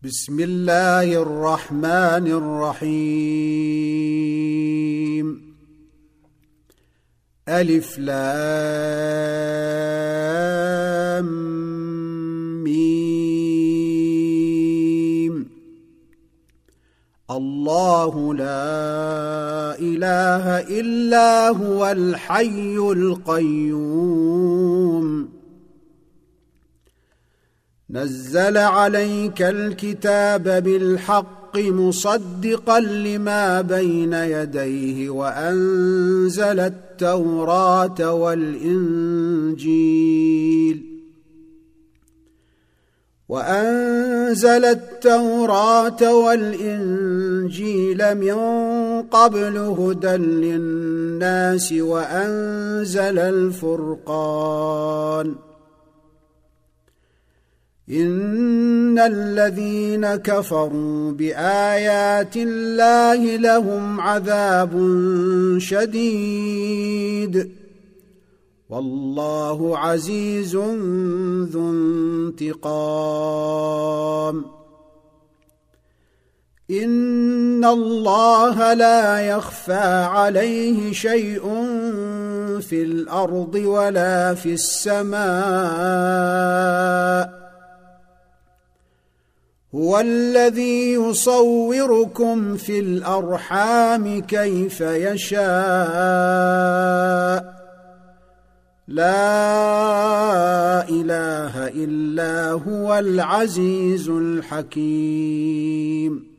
بسم الله الرحمن الرحيم. ألف لام ميم. الله لا إله إلا هو الحي القيوم. نزل عليك الكتاب بالحق مصدقا لما بين يديه وأنزل التوراة والإنجيل من قبل هدى للناس وأنزل الفرقان. إن الذين كفروا بآيات الله لهم عذاب شديد والله عزيز ذو انتقام. إن الله لا يخفى عليه شيء في الأرض ولا في السماء. هو الذي يصوركم في الأرحام كيف يشاء. لا إله إلا هو العزيز الحكيم.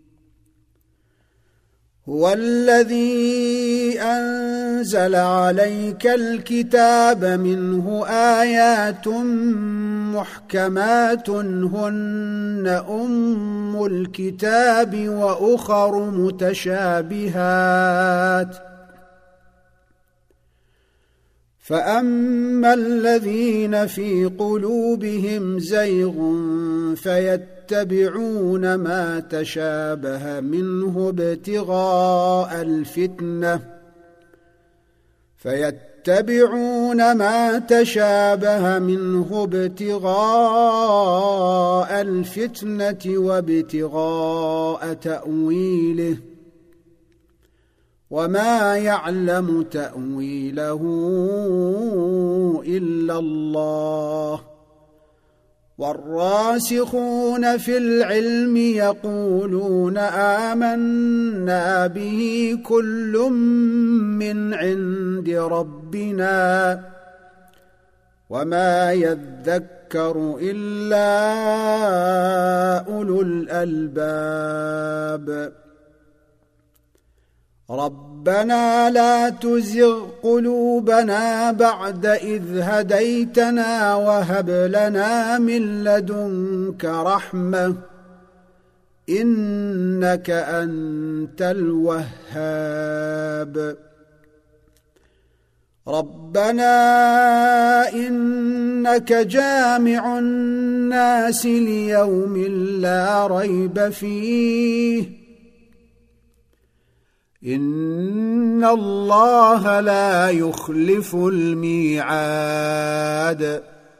هو الذي أنزل عليك الكتاب منه آيات محكمات هن أم الكتاب وأخر متشابهات. فأما الذين في قلوبهم زيغ فيتبعون ما تشابه منه ابتغاء الفتنة وابتغاء تأويله وما يعلم تأويله إلا الله. والراسخون في العلم يقولون آمنا به كل من عند ربنا وما يذكر إلا أولو الألباب. ربنا لا تزغ قلوبنا بعد إذ هديتنا وهب لنا من لدنك رحمة إنك أنت الوهاب. ربنا إنك جامع الناس ليوم لا ريب فيه إن الله لا يخلف الميعاد.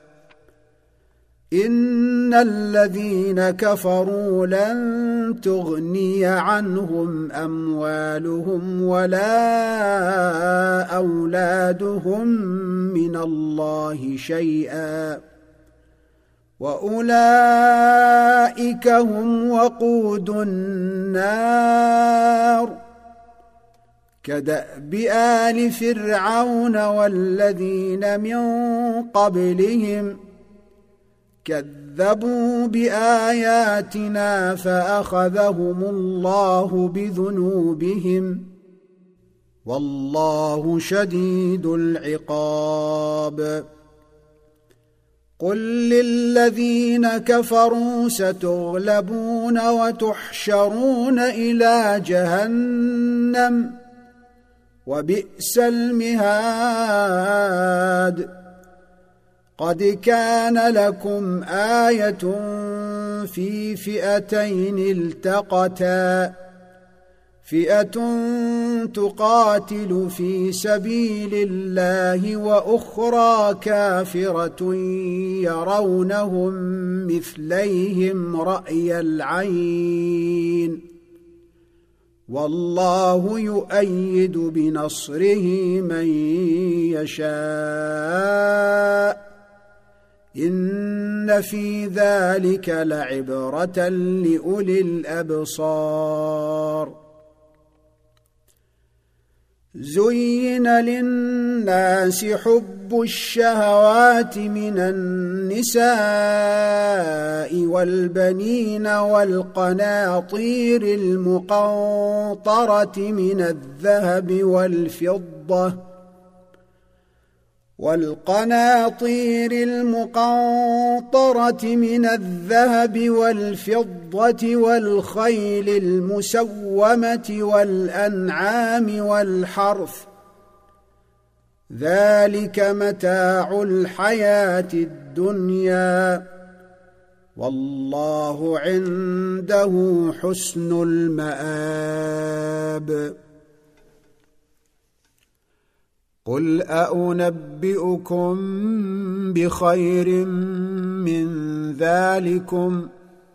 إن الذين كفروا لن تغني عنهم أموالهم ولا أولادهم من الله شيئا وأولئك هم وقود النار. كدأب آل فرعون والذين من قبلهم كذبوا بآياتنا فأخذهم الله بذنوبهم والله شديد العقاب. قل للذين كفروا ستغلبون وتحشرون إلى جهنم وبئس المهاد. قد كان لكم آية في فئتين التقتا فئة تقاتل في سبيل الله وأخرى كافرة يرونهم مثليهم رأي العين والله يؤيد بنصره من يشاء إن في ذلك لعبرة لأولي الأبصار زين للناس حب الشهوات من النساء والبنين والقناطير المقنطرة من الذهب والفضة والخيل المسومة والأنعام والحرث ذلك متاع الحياة الدنيا والله عنده حسن المآب قل أنبئكم بخير من ذلكم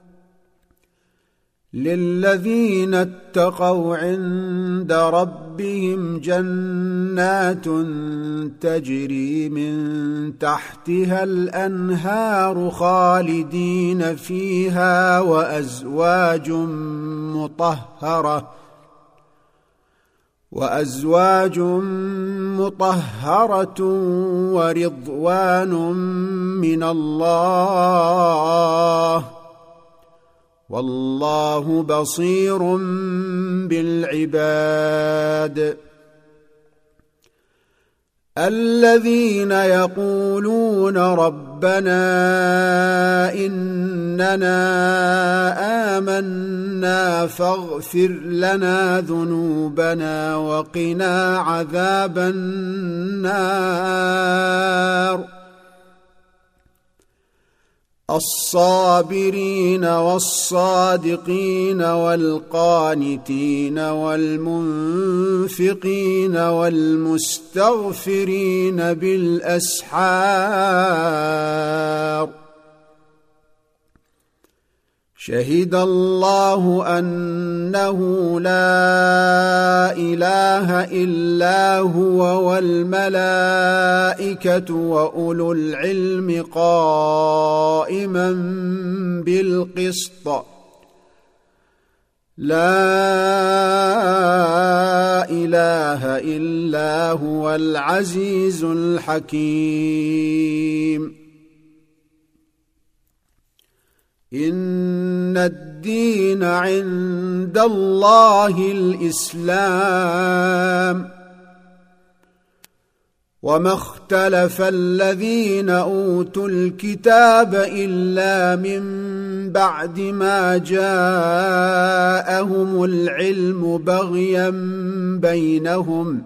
للذين اتقوا عند ربهم جنات تجري من تحتها الأنهار خالدين فيها وأزواج مطهرة ورضوان من الله والله بصير بالعباد الذين يقولون ربنا إننا آمنا فاغفر لنا ذنوبنا وقنا عذاب النار الصابرين والصادقين والقانتين والمنفقين والمستغفرين بالأسحار شهد الله أنه لا إله إلا هو والملائكة وأولو العلم قائما بالقسط لا إله إلا هو العزيز الحكيم إن الدين عند الله الإسلام وما اختلف الذين أوتوا الكتاب إلا من بعد ما جاءهم العلم بغيا بينهم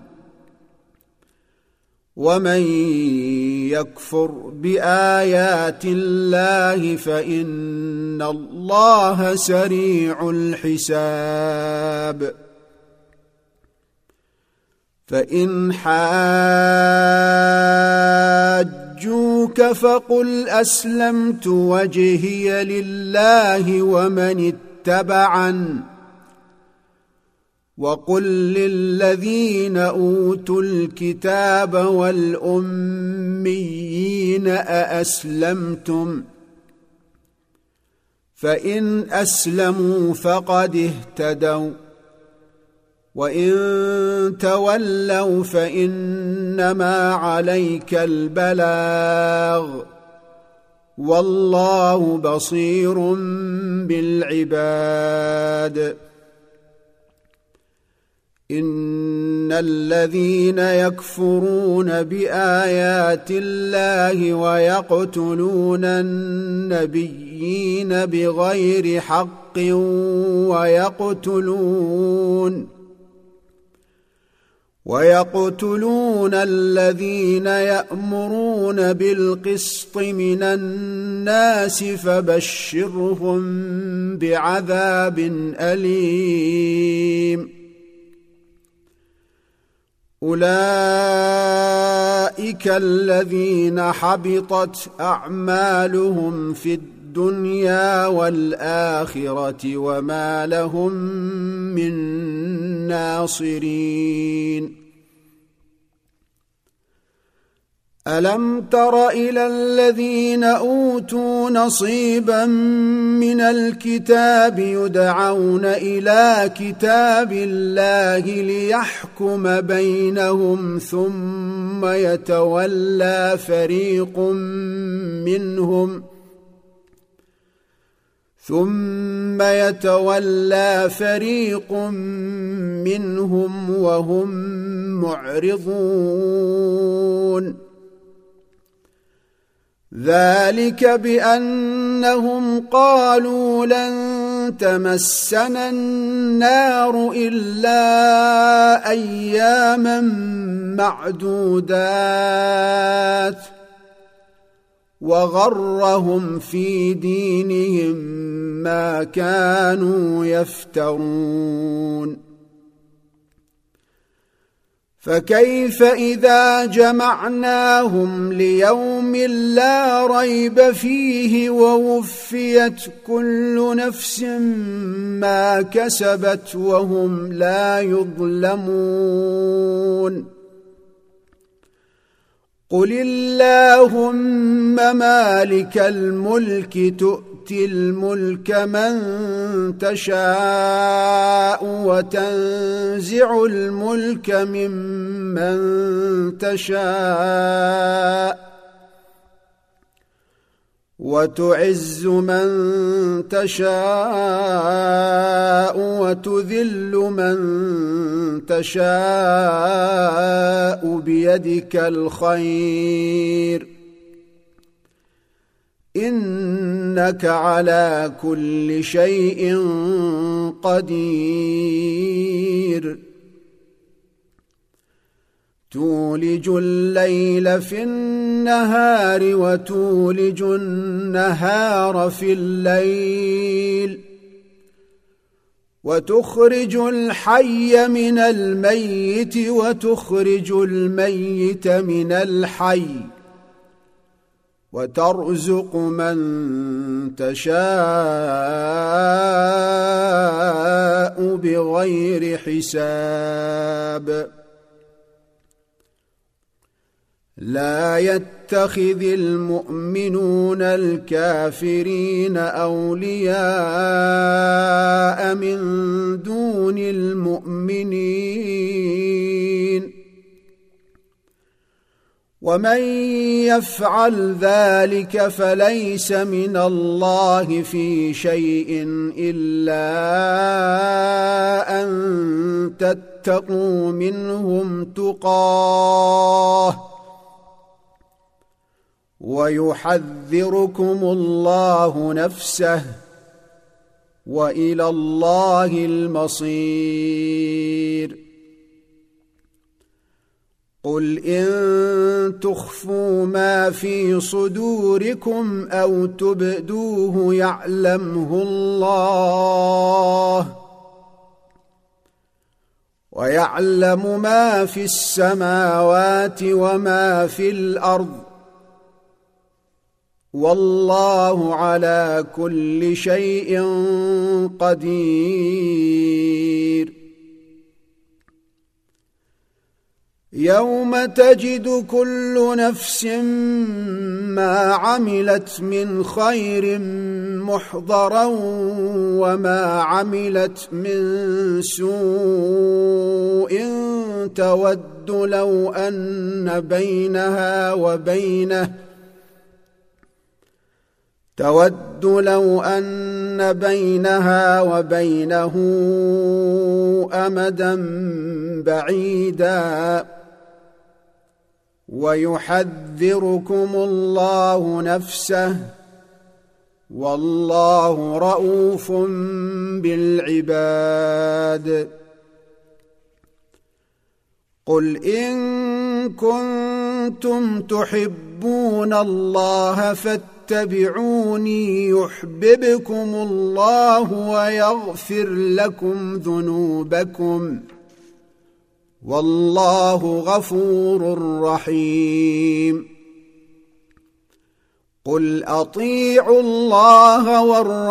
ومن يكفر بآيات الله فإن الله سريع الحساب فإن حاجوك فقل أسلمت وجهي لله ومن اتبعن وقل للذين أوتوا الكتاب والأميين أأسلمتم فإن أسلموا فقد اهتدوا وإن تولوا فإنما عليك البلاغ والله بصير بالعباد إن الذين يكفرون بآيات الله ويقتلون النبيين بغير حق ويقتلون الذين يأمرون بالقسط من الناس فبشرهم بعذاب أليم أولئك الذين حبطت أعمالهم في الدنيا والآخرة وما لهم من ناصرين. ألم تر إلى الذين أوتوا نصيبا من الكتاب يدعون إلى كتاب الله ليحكم بينهم ثم يتولى فريق منهم وهم معرضون. ذلك بأنهم قالوا لن تمسنا النار إلا أياما معدودات وغرهم في دينهم ما كانوا يفترون. فكيف إذا جمعناهم ليوم لا ريب فيه ووفيت كل نفس ما كسبت وهم لا يظلمون. قل اللهم مالك الملك تؤتي الملك من تشاء وتنزع الملك ممن تشاء وتعز من تشاء وتذل من تشاء بيدك الخير إنك على كل شيء قدير. تولج الليل في النهار وتولج النهار في الليل وتخرج الحي من الميت وتخرج الميت من الحي وترزق من تشاء بغير حساب. لا يتخذ المؤمنون الكافرين أولياء من دون المؤمنين ومن يفعل ذلك فليس من الله في شيء إلا أن تتقوا منهم تقاه ويحذركم الله نفسه وإلى الله المصير. قل إن تخفوا ما في صدوركم أو تبدوه يعلمه الله ويعلم ما في السماوات وما في الأرض والله على كل شيء قدير. يوم تجد كل نفس ما عملت من خير محضرا وما عملت من سوء تود لو أن بينها وبينه أمدا بعيدا ويحذركم الله نفسه والله رؤوف بالعباد. قل إن كنتم تحبون الله فاتبعوني يحببكم الله ويغفر لكم ذنوبكم والله غفور رحيم قل أطيعوا الله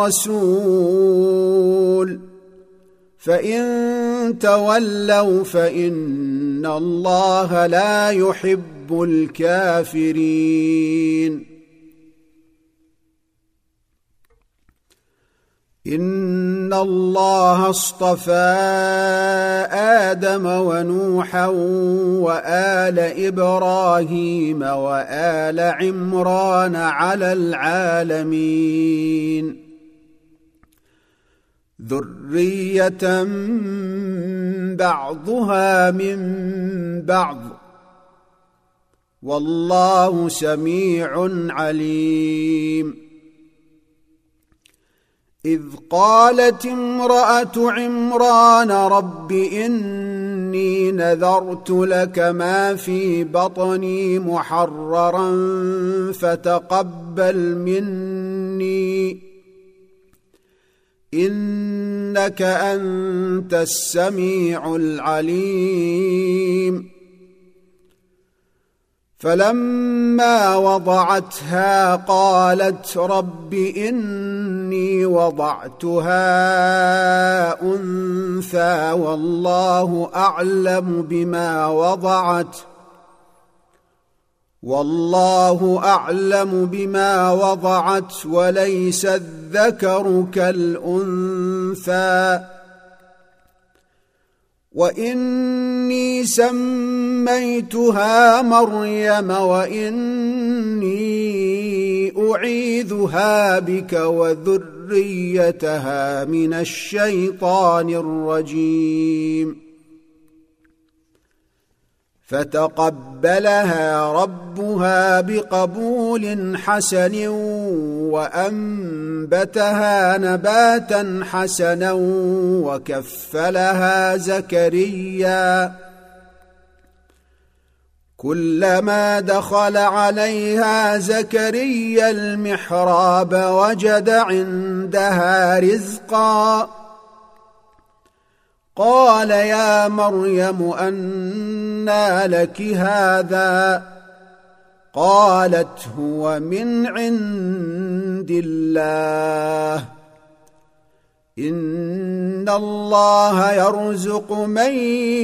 والرسول فإن تولوا فإن الله لا يحب الكافرين إن الله اصطفى آدم ونوحا وآل إبراهيم وآل عمران على العالمين ذرية بعضها من بعض والله سميع عليم إذ قالت امرأة عمران رب إني نذرت لك ما في بطني محررا فتقبل مني إنك أنت السميع العليم فلما وضعتها قالت رب إني وضعتها أنثى والله أعلم بما وضعت وليس الذكر كالأنثى وإني سميتها مريم وإني أعيذها بك وذريتها من الشيطان الرجيم فتقبلها ربها بقبول حسن وأنبتها نباتا حسنا وكفلها زكريا كلما دخل عليها زكريا المحراب وجد عندها رزقا قال يا مريم أنى لك هذا قالت هو من عند الله إن الله يرزق من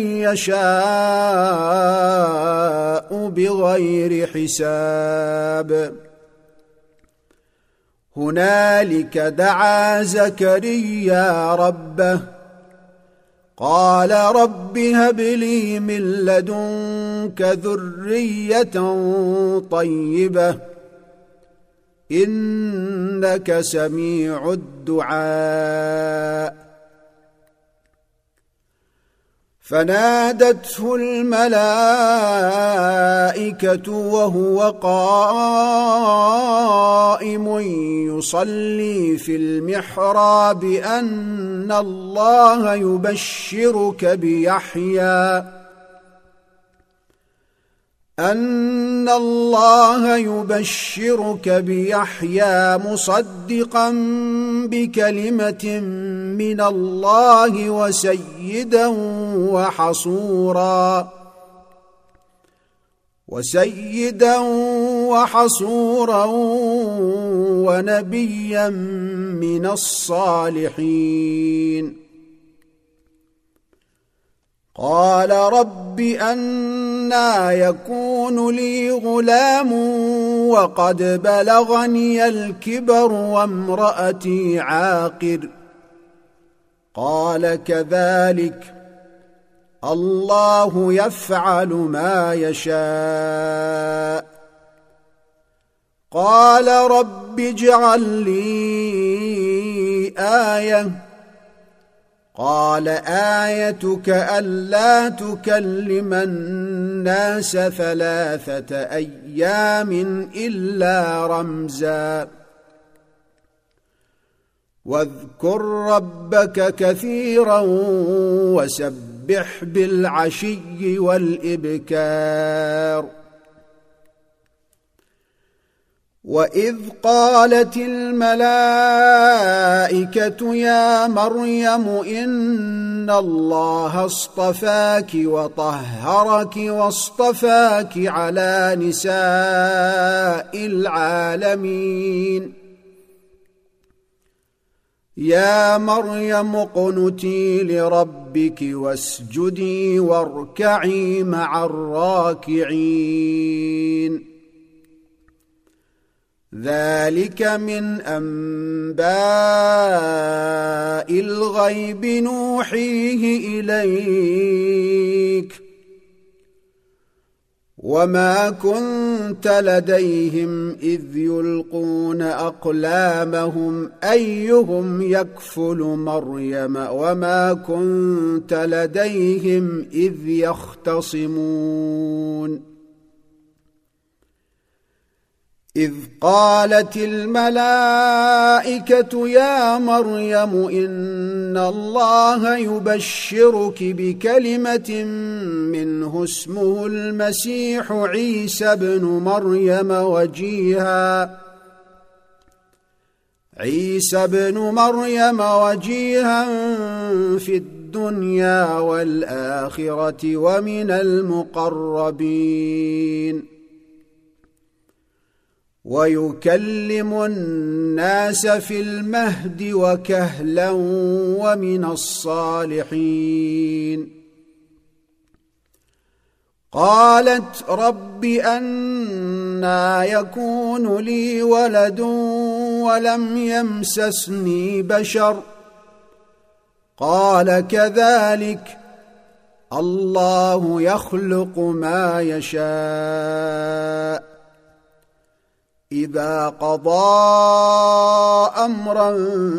يشاء بغير حساب هنالك دعا زكريا ربه قال رب هب لي من لدنك ذرية طيبة إنك سميع الدعاء فنادته الملائكة وهو قائم يصلي في المحراب أن الله يبشرك بيحيى مصدقا بكلمة من الله وسيدا وحصورا ونبيا من الصالحين قال رب أنى يكون لي غلام وقد بلغني الكبر وامرأتي عاقر قال كذلك الله يفعل ما يشاء قال رب اجعل لي آية قال آيتك ألا تكلم الناس 3 أيام إلا رمزا واذكر ربك كثيرا وسبح بالعشي والإبكار وإذ قالت الملائكة يا مريم إن الله اصطفاك وطهرك واصطفاك على نساء العالمين يا مريم اقنتي لربك واسجدي واركعي مع الراكعين ذلك من أنباء الغيب نوحيه إليك وما كنت لديهم إذ يلقون أقلامهم أيهم يكفل مريم وما كنت لديهم إذ يختصمون إذ قالت الملائكة يا مريم إن الله يبشرك بكلمة منه اسمه المسيح عيسى بن مريم وجيها في الدنيا والآخرة ومن المقربين ويكلم الناس في المهد وكهلا ومن الصالحين قالت رب أنى يكون لي ولد ولم يمسسني بشر قال كذلك الله يخلق ما يشاء إذا قضى أمرا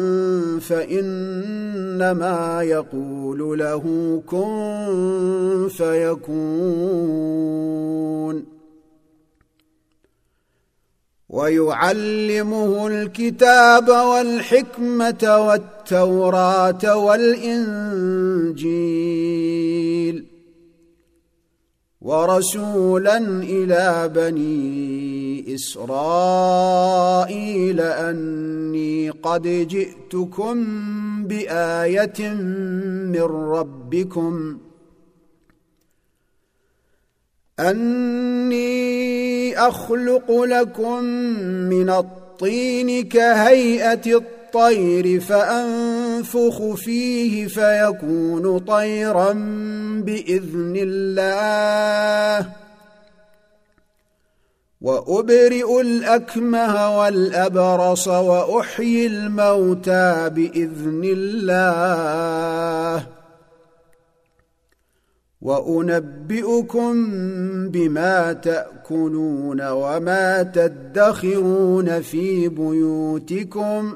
فإنما يقول له كن فيكون ويعلمه الكتاب والحكمة والتوراة والإنجيل ورسولا إلى بني إسرائيل أني قد جئتكم بآية من ربكم أني أخلق لكم من الطين كهيئة الطير فأنفخ فيه فيكون طيرا بإذن الله وأبرئ الأكمه والأبرص وأحيي الموتى بإذن الله وأنبئكم بما تأكلون وما تدخرون في بيوتكم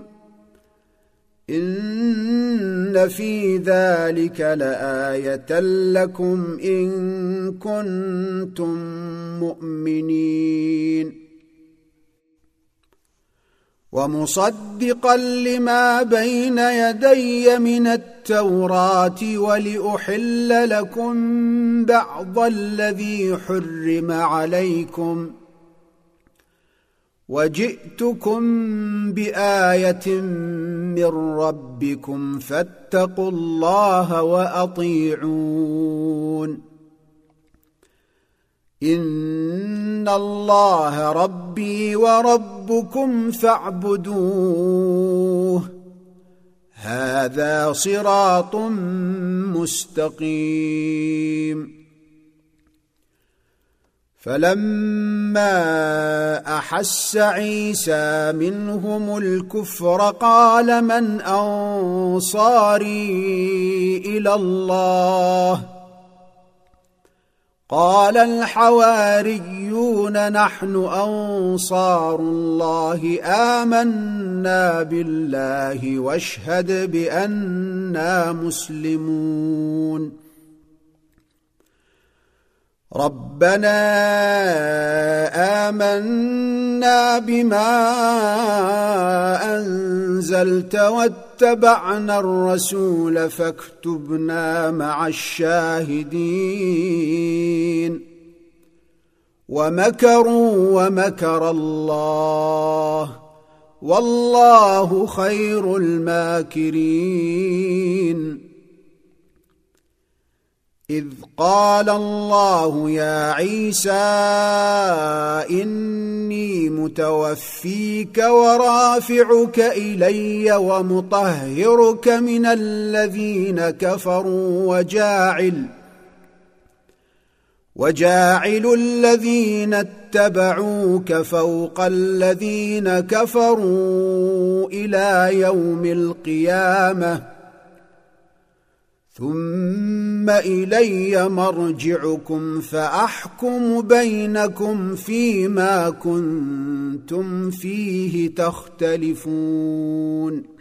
إن في ذلك لآية لكم إن كنتم مؤمنين ومصدقا لما بين يدي من التوراة ولأحل لكم بعض الذي حرم عليكم وجئتكم بآية من ربكم فاتقوا الله وأطيعون إن الله ربي وربكم فاعبدوه هذا صراط مستقيم فلما أحس عيسى منهم الكفر قال من أنصاري إلى الله قال الحواريون نحن أنصار الله آمنا بالله واشهد بأننا مسلمون ربنا آمنا بما أنزلت واتبعنا الرسول فاكتبنا مع الشاهدين ومكروا ومكر الله والله خير الماكرين. إذ قال الله يا عيسى إني متوفيك ورافعك إلي ومطهرك من الذين كفروا وجاعل الذين اتبعوك فوق الذين كفروا إلى يوم القيامة ثم إلي مرجعكم فأحكم بينكم فيما كنتم فيه تختلفون.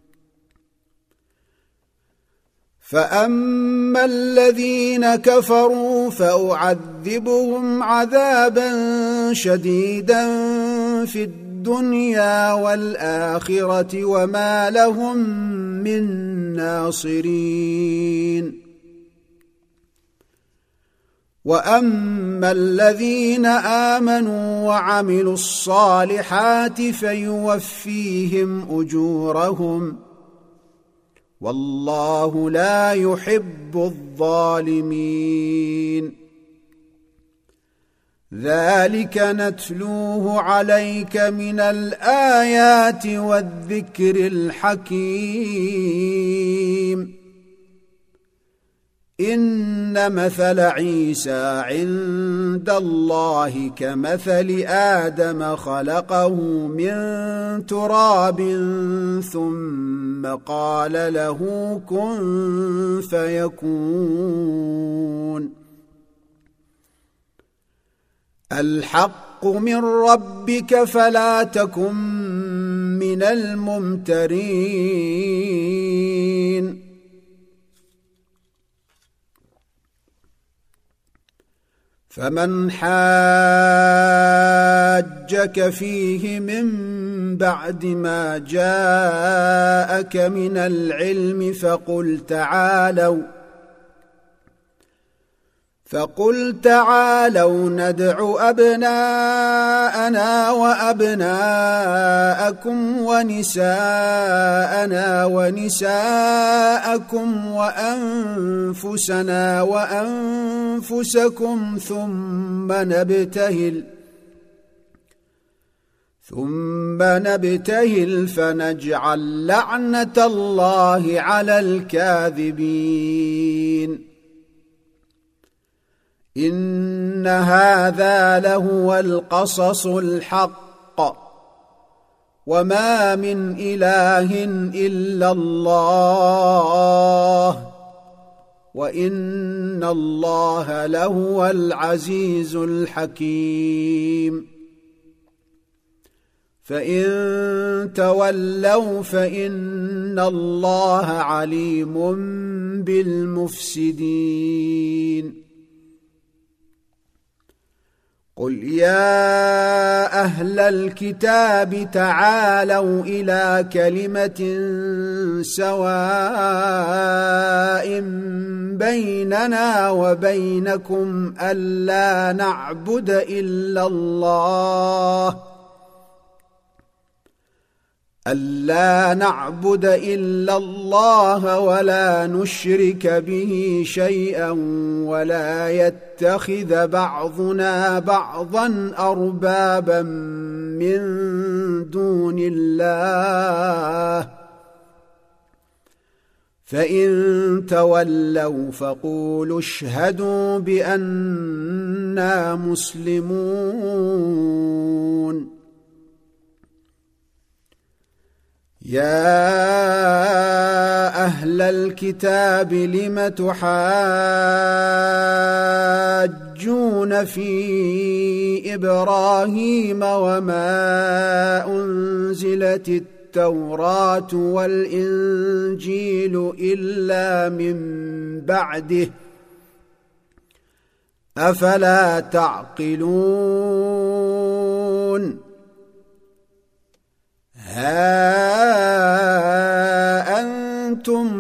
فأما الذين كفروا فأعذبهم عذابا شديدا في الدنيا والآخرة وما لهم من ناصرين. وأما الذين آمنوا وعملوا الصالحات فيوفيهم أجورهم والله لا يحب الظالمين. ذلك نتلوه عليك من الآيات والذكر الحكيم. إن مثل عيسى عند الله كمثل آدم خلقه من تراب ثم قال له كن فيكون. الحق من ربك فلا تكن من الممترين. فمن حاجك فيه من بعد ما جاءك من العلم فقل تعالوا ندع أبناءنا وأبناءكم ونساءنا ونساءكم وأنفسنا وأنفسكم ثم نبتهل فنجعل لعنة الله على الكاذبين. إن هذا لهو القصص الحق وما من إله إلا الله وإن الله لهو العزيز الحكيم. فإن تولوا فإن الله عليم بالمفسدين. قل يا أهل الكتاب تعالوا إلى كلمة سواء بيننا وبينكم ألا نعبد إلا الله ولا نشرك به شيئا ولا يتخذ بعضنا بعضا أربابا من دون الله. فإن تولوا فقولوا اشهدوا بأننا مسلمون. يا أهل الكتاب لم تحاجون في إبراهيم وما أنزلت التوراة والإنجيل إلا من بعده أفلا تعقلون. ها أنتم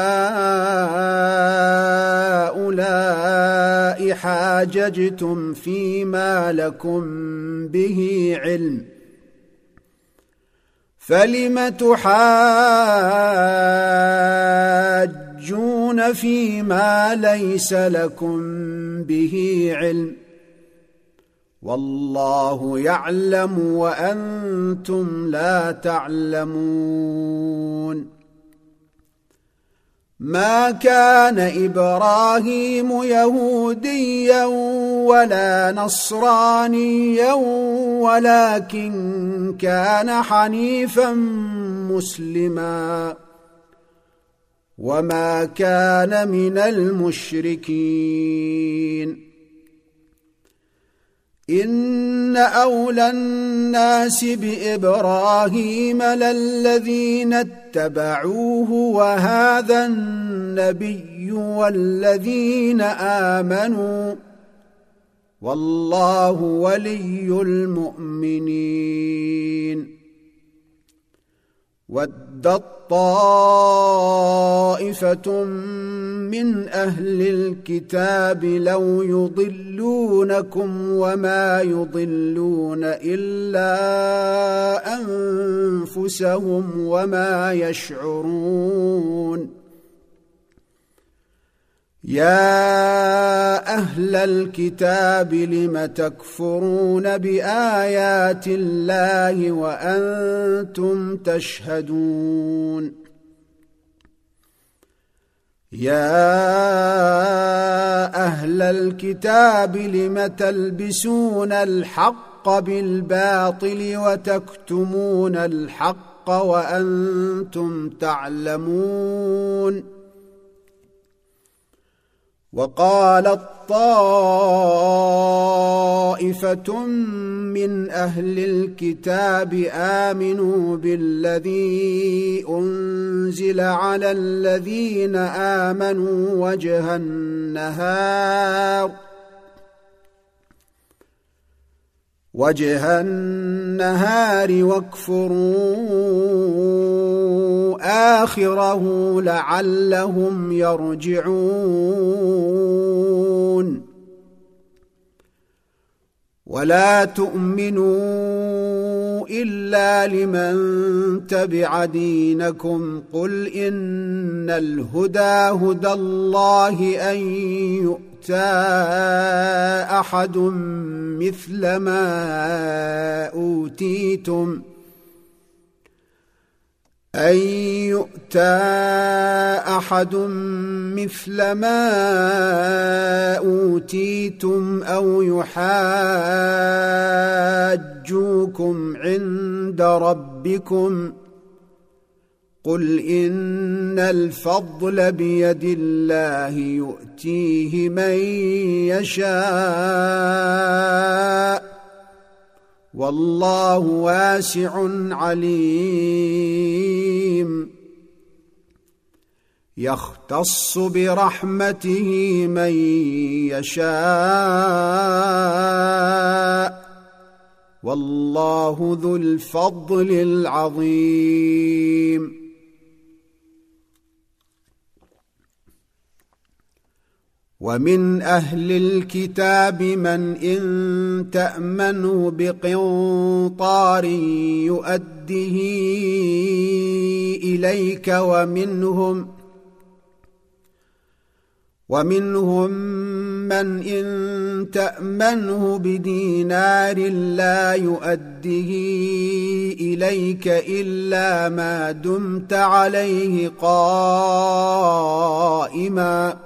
هؤلاء حاججتم فيما لكم به علم فلم تحاجون فيما ليس لكم به علم والله يعلم وأنتم لا تعلمون ما كان إبراهيم يهوديا ولا نصرانيا ولكن كان حنيفا مسلما وما كان من المشركين إن أولى الناس بإبراهيم للذين اتبعوه وهذا النبي والذين آمنوا والله ولي المؤمنين ودت طائفة من أهل الكتاب لو يضلونكم وما يضلون إلا أنفسهم وما يشعرون يا أهل الكتاب لم تكفرون بآيات الله وأنتم تشهدون يا أهل الكتاب لم تلبسون الحق بالباطل وتكتمون الحق وأنتم تعلمون وقالت طائفة من أهل الكتاب آمنوا بالذي أنزل على الذين آمنوا وجه النهار واكفروا آخره لعلهم يرجعون ولا تؤمنوا إلا لمن تبع دينكم قل إن الهدى هدى الله أن يؤتى أحد مثل ما أوتيتم أو يحاجوكم عند ربكم قل إن الفضل بيد الله يؤتيه من يشاء والله واسع عليم يختص برحمته من يشاء والله ذو الفضل العظيم ومن أهل الكتاب من إن تأمنه بقنطار يؤده إليك ومنهم من إن تأمنه بدينار لا يؤده إليك إلا ما دمت عليه قائما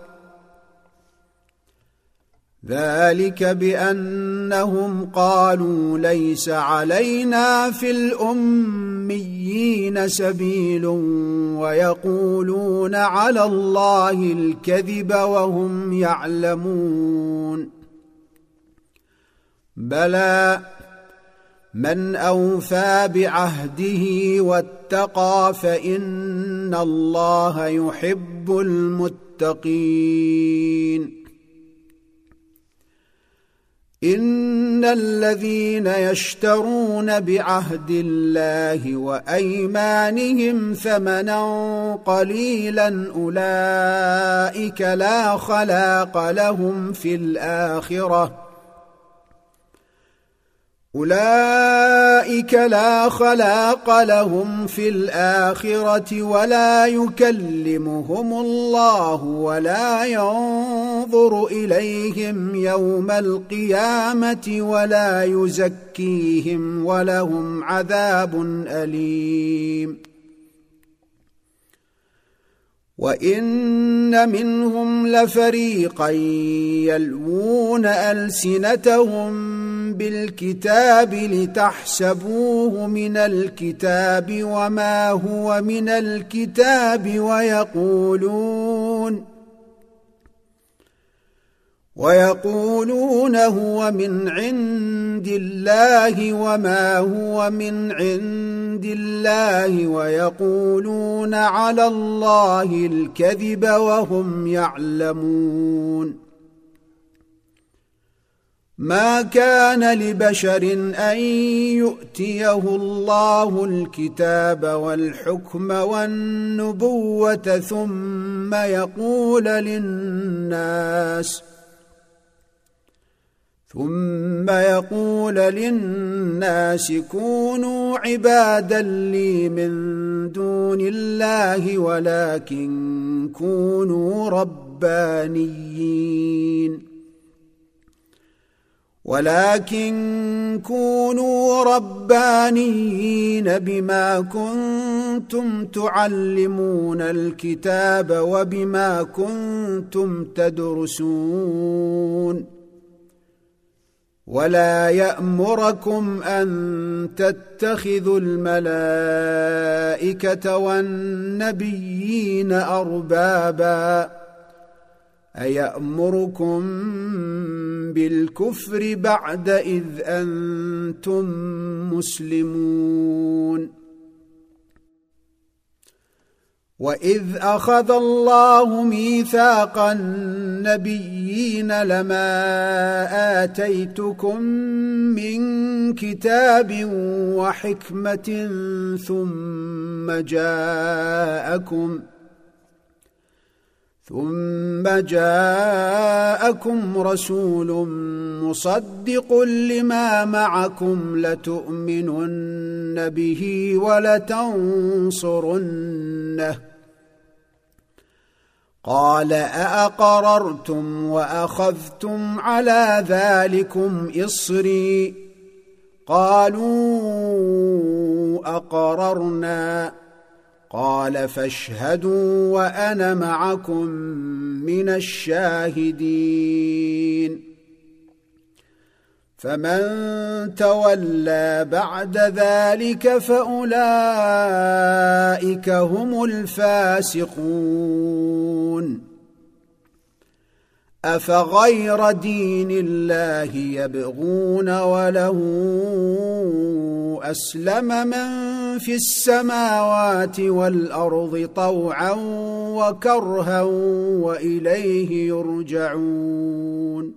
ذلك بأنهم قالوا ليس علينا في الأميين سبيل ويقولون على الله الكذب وهم يعلمون بلى من أوفى بعهده واتقى فإن الله يحب المتقين إن الذين يشترون بعهد الله وأيمانهم ثمنا قليلا أولئك لا خلاق لهم في الآخرة ولا يكلمهم الله ولا ينظر إليهم يوم القيامة ولا يزكيهم ولهم عذاب أليم. وإن منهم لفريقا يلوون ألسنتهم بالكتاب لتحسبوه من الكتاب وما هو من الكتاب ويقولون هو من عند الله وما هو من عند الله ويقولون على الله الكذب وهم يعلمون. ما كان لبشر أن يؤتيه الله الكتاب والحكم والنبوة ثم يقول للناس كونوا عبادا لي من دون الله ولكن كونوا ربانيين بما كنتم تعلمون الكتاب وبما كنتم تدرسون. ولا يأمركم أن تتخذوا الملائكة والنبيين أربابا أيأمركم بالكفر بعد إذ أنتم مسلمون. وإذ أخذ الله ميثاق النبيين لما آتيتكم من كتاب وحكمة ثم جاءكم رسول مصدق لما معكم لتؤمنن به ولتنصرنه قال أأقررتم وأخذتم على ذلكم إصري قالوا أقررنا قال فاشهدوا وأنا معكم من الشاهدين. فمن تولى بعد ذلك فأولئك هم الفاسقون. أفغير دين الله يبغون وله أسلم من في السماوات والأرض طوعا وكرها وإليه يرجعون.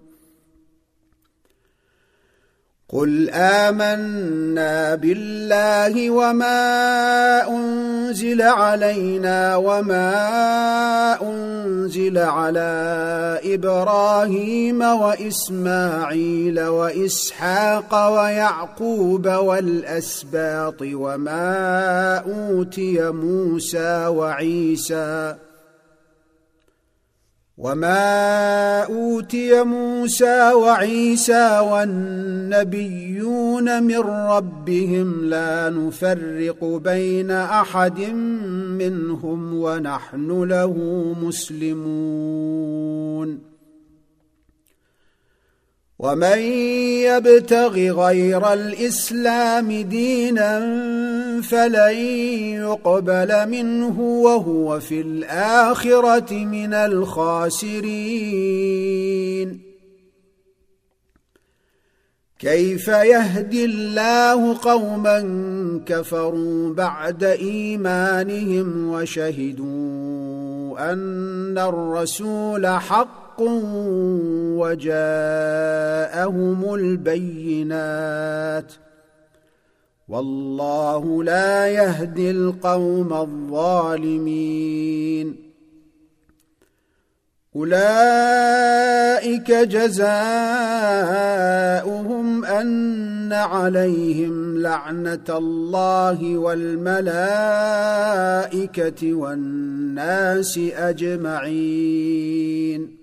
قل آمنا بالله وما أنزل علينا وما أنزل على إبراهيم وإسماعيل وإسحاق ويعقوب والأسباط وما أوتي موسى وعيسى والنبيون من ربهم لا نفرق بين أحد منهم ونحن له مسلمون. ومن يبتغ غير الإسلام دينا فلن يقبل منه وهو في الآخرة من الخاسرين. كيف يهدي الله قوما كفروا بعد إيمانهم وشهدوا أن الرسول حق وجاءهم البينات والله لا يهدي القوم الظالمين أولئك جزاؤهم أن عليهم لعنة الله والملائكة والناس أجمعين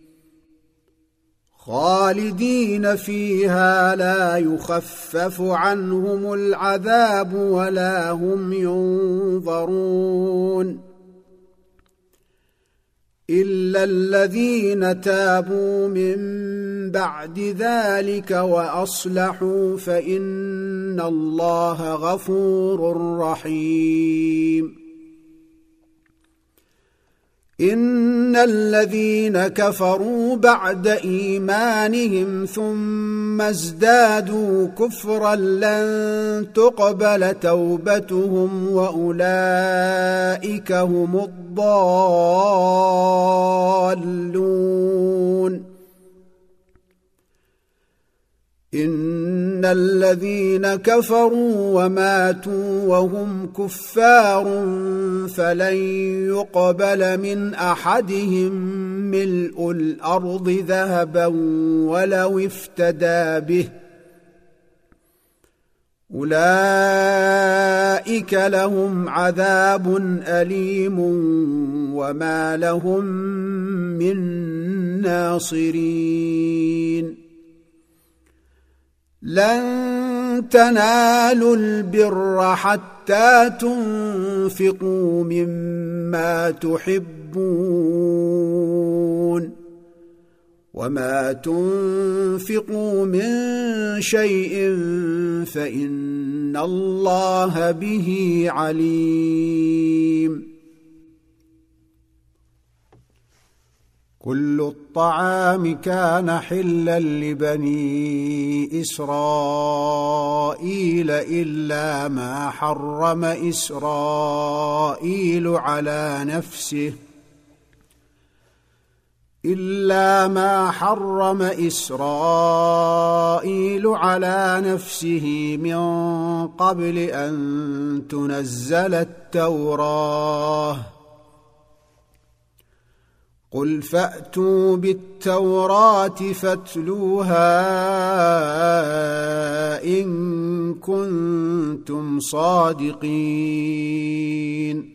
خالدين فيها لا يخفف عنهم العذاب ولا هم ينظرون إلا الذين تابوا من بعد ذلك وأصلحوا فإن الله غفور رحيم إن الذين كفروا بعد إيمانهم ثم ازدادوا كفرا لن تقبل توبتهم وأولئك هم الضالون إن الذين كفروا وماتوا وهم كفار فلن يقبل من أحدهم ملء الأرض ذهبا ولو افتدى به أولئك لهم عذاب أليم وما لهم من ناصرين لن تنالوا البر حتى تنفقوا مما تحبون وما تنفقوا من شيء فإن الله به عليم كل الطعام كان حلا لبني إسرائيل إلا ما حرم إسرائيل على نفسه من قبل أن تنزل التوراة قل فأتوا بالتوراة فاتلوها إن كنتم صادقين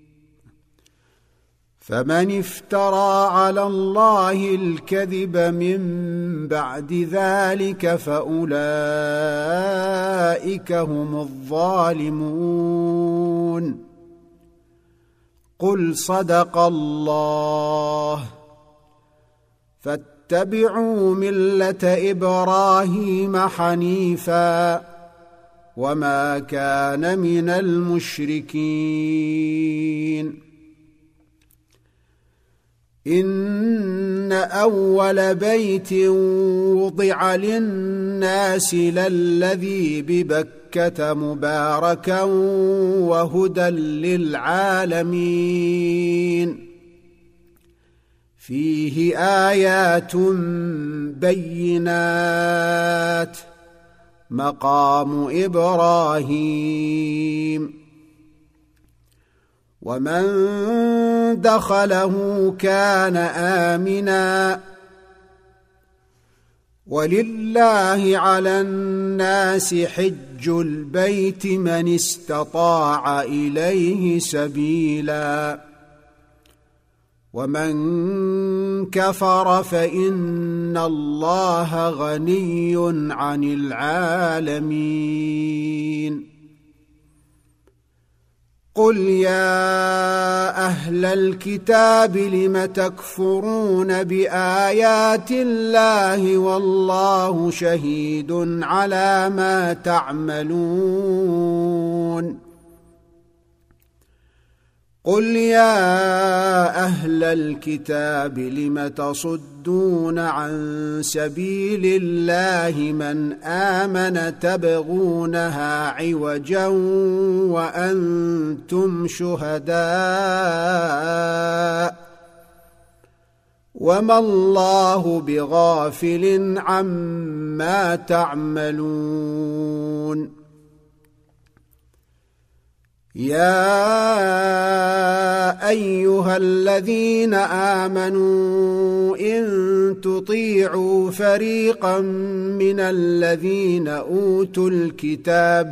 فمن افترى على الله الكذب من بعد ذلك فأولئك هم الظالمون قل صدق الله فاتبعوا ملة إبراهيم حنيفا وما كان من المشركين إن أول بيت وضع للناس للذي ببكة مباركا وهدى للعالمين فيه آيات بينات مقام إبراهيم ومن دخله كان آمنا ولله على الناس حج البيت من استطاع إليه سبيلا ومن كفر فإن الله غني عن العالمين قل يا أهل الكتاب لم تكفرون بآيات الله والله شهيد على ما تعملون قل يا أهل الكتاب لم تصدون عن سبيل الله من آمن تبغونها عوجا وما الله بغافل عما تعملون يا أيها الذين آمنوا إن تطيعوا فريقا من الذين أوتوا الكتاب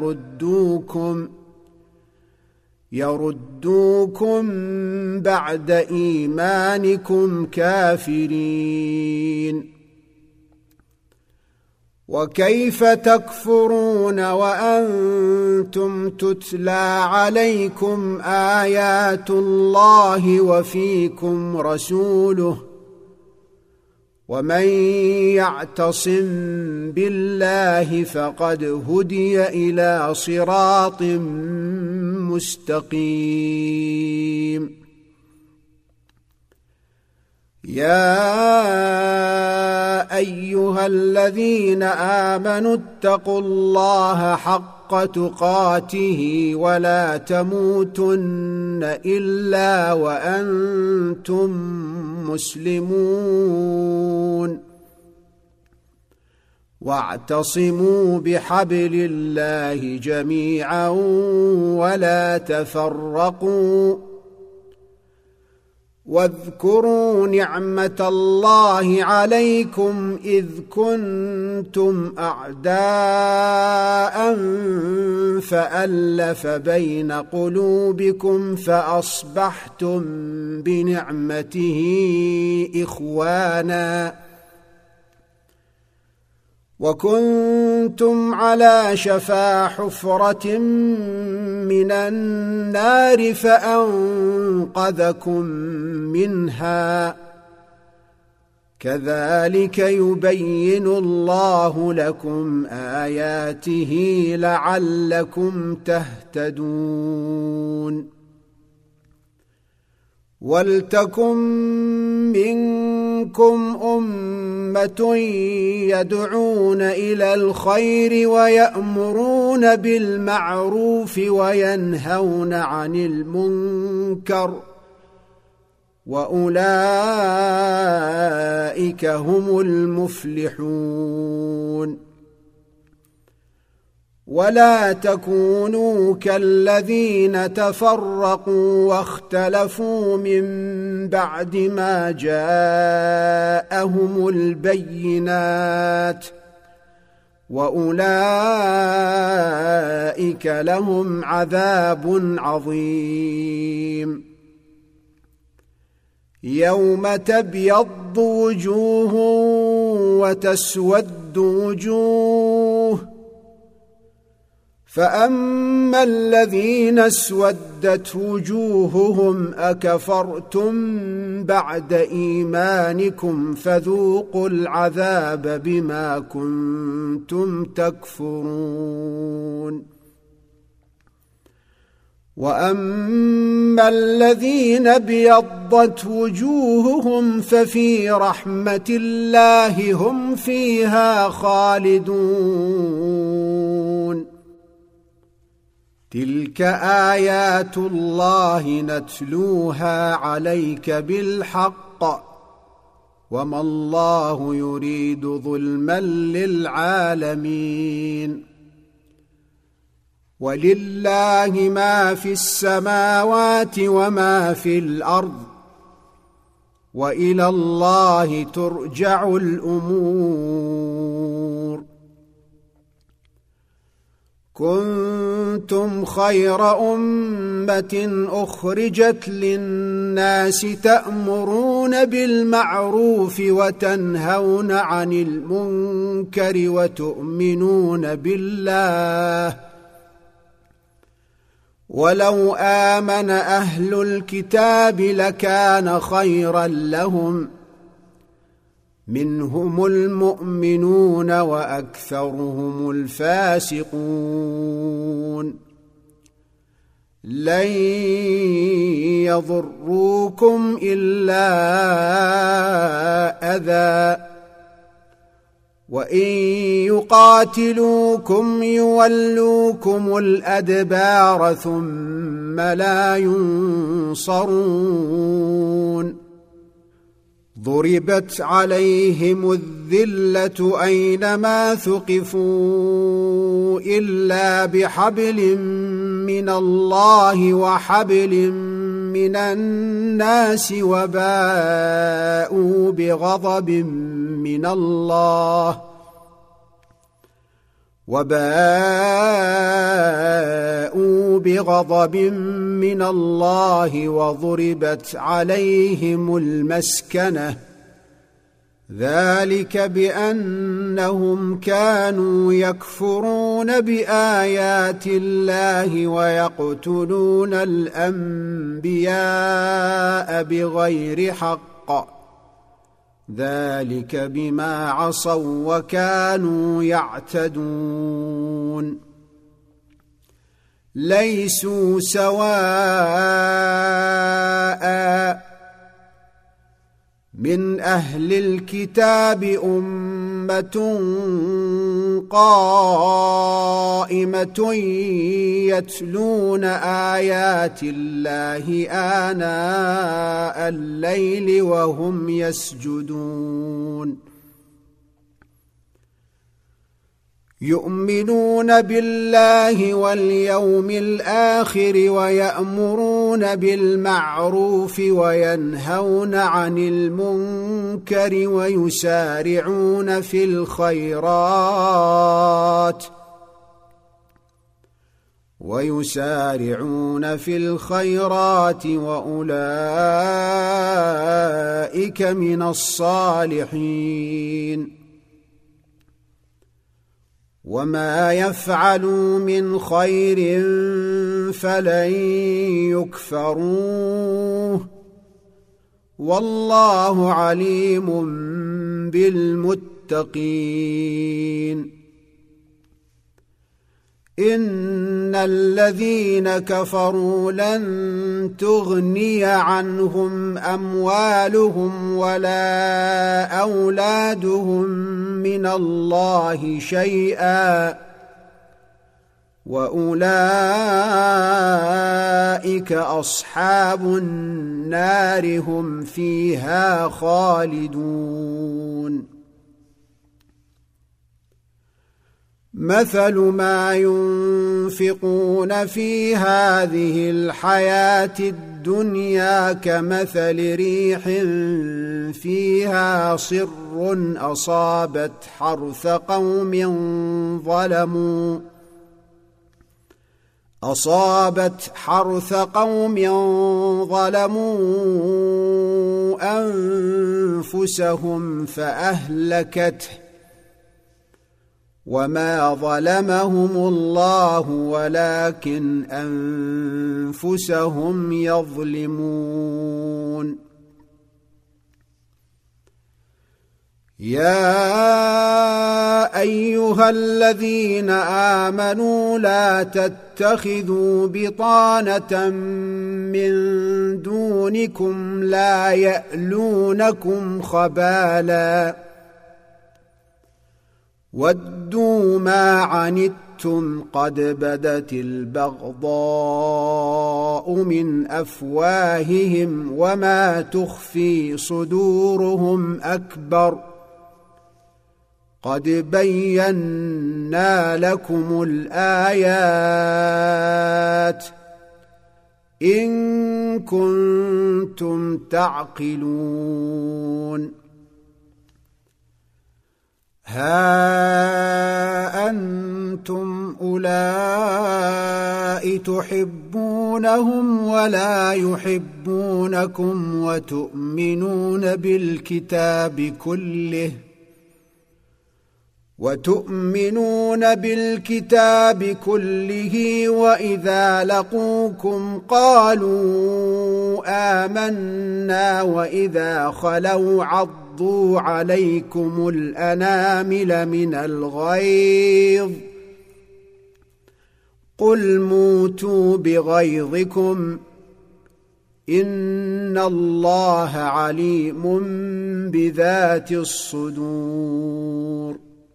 يردوكم بعد إيمانكم كافرين وكيف تكفرون وأنتم تتلى عليكم آيات الله وفيكم رسوله ومن يعتصم بالله فقد هدي إلى صراط مستقيم يا أيها الذين آمنوا اتقوا الله حق تقاته ولا تموتن إلا وأنتم مسلمون واعتصموا بحبل الله جميعا ولا تفرقوا واذكروا نعمة الله عليكم إذ كنتم أعداء فألف بين قلوبكم فأصبحتم بنعمته إخوانا وكنتم على شفا حفرة من النار فأنقذكم منها كذلك يبين الله لكم آياته لعلكم تهتدون ولتكن منكم أمة يدعون إلى الخير ويأمرون بالمعروف وينهون عن المنكر وأولئك هم المفلحون ولا تكونوا كالذين تفرقوا واختلفوا من بعد ما جاءهم البينات وأولئك لهم عذاب عظيم يوم تبيض وجوه وتسود وجوه فأما الذين اسودت وجوههم أكفرتم بعد إيمانكم فذوقوا العذاب بما كنتم تكفرون وأما الذين ابيضت وجوههم ففي رحمة الله هم فيها خالدون تلك آيات الله نتلوها عليك بالحق وما الله يريد ظلما للعالمين ولله ما في السماوات وما في الأرض وإلى الله ترجع الأمور كنتم خير أمة أخرجت للناس تأمرون بالمعروف وتنهون عن المنكر وتؤمنون بالله ولو آمن أهل الكتاب لكان خيرا لهم منهم المؤمنون وأكثرهم الفاسقون لن يضروكم إلا أذى وإن يقاتلوكم يولوكم الأدبار ثم لا ينصرون ضربت عليهم الذلة أينما ثقفوا إلا بحبل من الله وحبل من الناس وباءوا بغضب من الله وضربت عليهم المسكنة ذلك بأنهم كانوا يكفرون بآيات الله ويقتلون الأنبياء بغير حق ذلك بما عصوا وكانوا يعتدون ليسوا سواء من أهل الكتاب أمة قائمة يتلون آيات الله آناء الليل وهم يسجدون يؤمنون بالله واليوم الآخر ويأمرون بالمعروف وينهون عن المنكر ويسارعون في الخيرات وأولئك من الصالحين وما يفعلوا من خير فلن يكفروه والله عليم بالمتقين إن الذين كفروا لن تغني عنهم أموالهم ولا أولادهم من الله شيئا وأولئك أصحاب النار هم فيها خالدون مثل ما ينفقون في هذه الحياة الدنيا كمثل ريح فيها صر أصابت حرث قوم ظلموا أنفسهم فأهلكته وما ظلمهم الله ولكن أنفسهم يظلمون يا أيها الذين آمنوا لا تتخذوا بطانة من دونكم لا يألونكم خبالا ودوا ما عنتم قد بدت البغضاء من أفواههم وما تخفي صدورهم أكبر قد بينا لكم الآيات إن كنتم تعقلون ها أنتم أولئك تحبونهم ولا يحبونكم وتؤمنون بالكتاب كله وإذا لقوكم قالوا آمنا وإذا خلوا عضوا عليكم الأنامل من الغيظ قل موتوا بغيظكم إن الله عليم بذات الصدور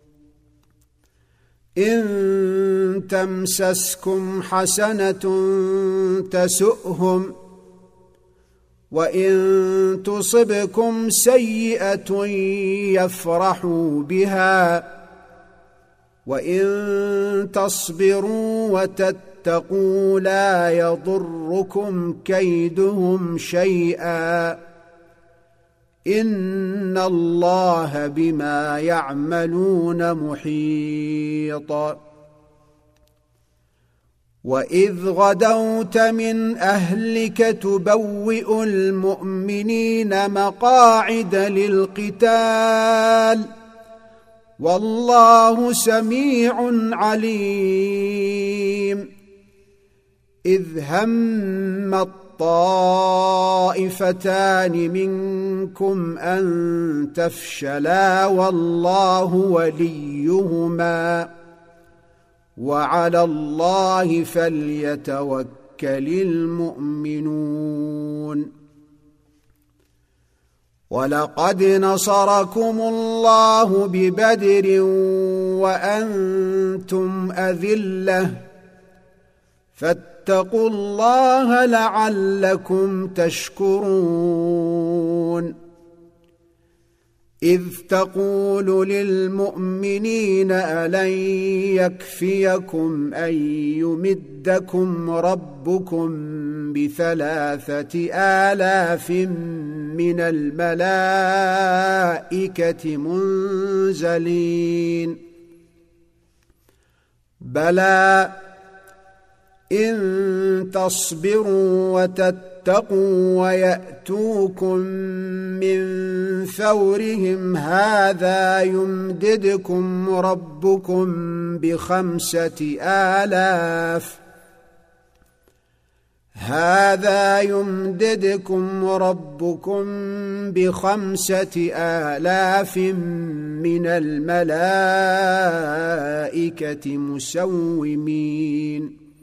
إن تمسسكم حسنة تسؤهم وإن تصبكم سيئة يفرحوا بها وإن تصبروا وتتقوا لا يضركم كيدهم شيئا إن الله بما يعملون محيط. وإذ غدوت من أهلك تبوئ المؤمنين مقاعد للقتال والله سميع عليم. إذ هم الطائفتان منكم أن تفشلا والله وليهما وعلى الله فليتوكل المؤمنون. ولقد نصركم الله ببدر وأنتم أذلة فاتقوا الله لعلكم تشكرون. إذ تقول للمؤمنين ألن يكفيكم أن يمدكم ربكم ب3,000 من الملائكة منزلين بلى إن تصبروا وتتقوا ويأتوكم من فورهم هذا يمددكم ربكم ب5,000 من الملائكة مسومين.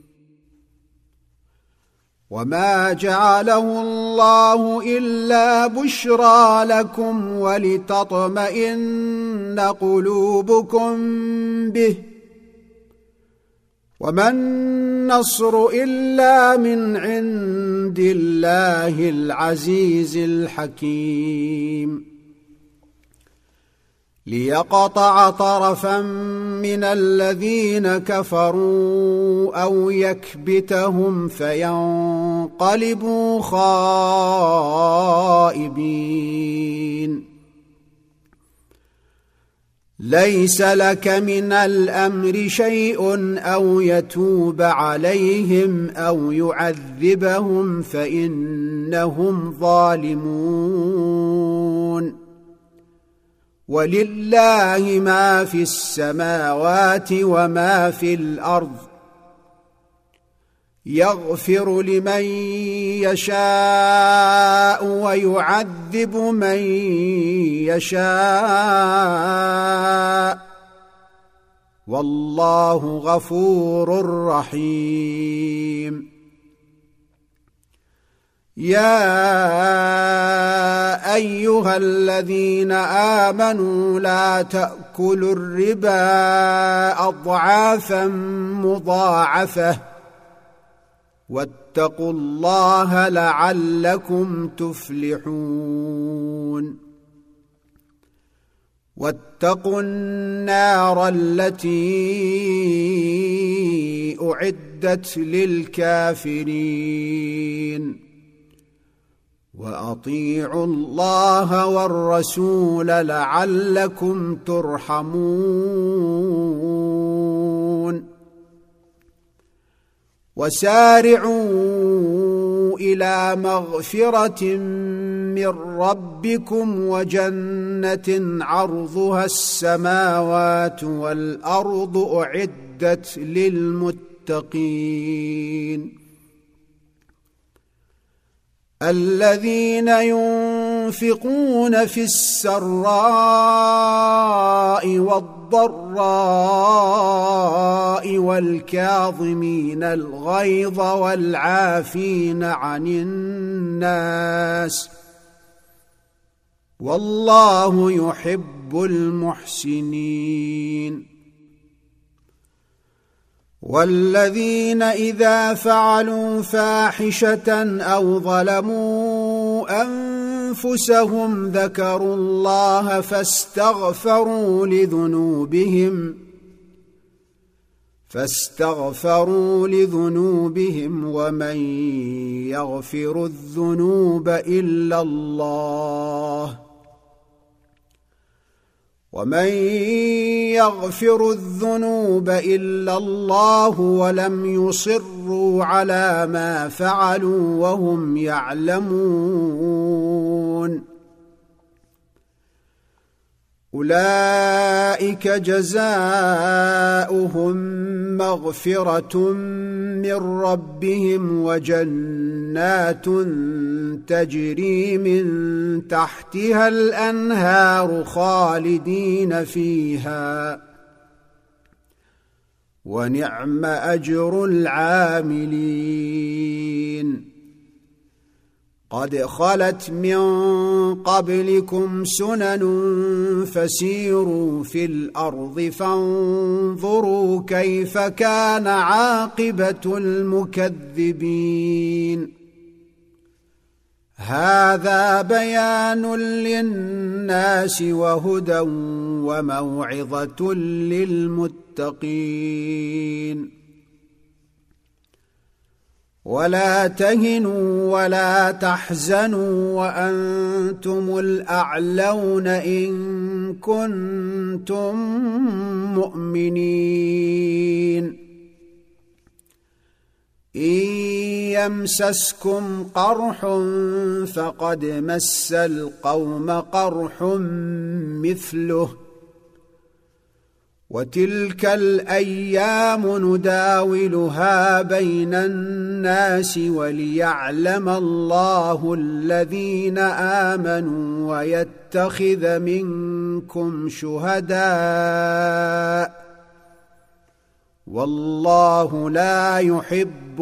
وما جعله الله إلا بشرى لكم ولتطمئن قلوبكم به وما النصر إلا من عند الله العزيز الحكيم. ليقطع طرفا من الذين كفروا أو يكبتهم فينقلبوا خائبين. ليس لك من الأمر شيء أو يتوب عليهم أو يعذبهم فإنهم ظالمون. ولله ما في السماوات وما في الأرض يغفر لمن يشاء ويعذب من يشاء والله غفور رحيم. يا أيها الذين آمنوا لا تأكلوا الربا أضعافا مضاعفة واتقوا الله لعلكم تفلحون. واتقوا النار التي أعدت للكافرين. وأطيعوا الله والرسول لعلكم ترحمون. وسارعوا إلى مغفرة من ربكم وجنة عرضها السماوات والأرض أعدت للمتقين الذين ينفقون في السراء والضراء والكاظمين الغيظ والعافين عن الناس والله يحب المحسنين. والذين إذا فعلوا فاحشة أو ظلموا أنفسهم ذكروا الله فاستغفروا لذنوبهم ومن يغفر الذنوب إلا الله ولم يصروا على ما فعلوا وهم يعلمون أولئك جزاؤهم مغفرة من ربهم وجنات تجري من تحتها الأنهار خالدين فيها ونعم أجر العاملين قد خلت من قبلكم سنن فسيروا في الأرض فانظروا كيف كان عاقبة المكذبين هذا بيان للناس وهدى وموعظة للمتقين ولا تهنوا ولا تحزنوا وأنتم الأعلون إن كنتم مؤمنين إن يمسسكم قرح فقد مس القوم قرح مثله وتلك الأيام نداولها بين الناس وليعلم الله الذين آمنوا ويتخذ منكم شهداء والله لا يحب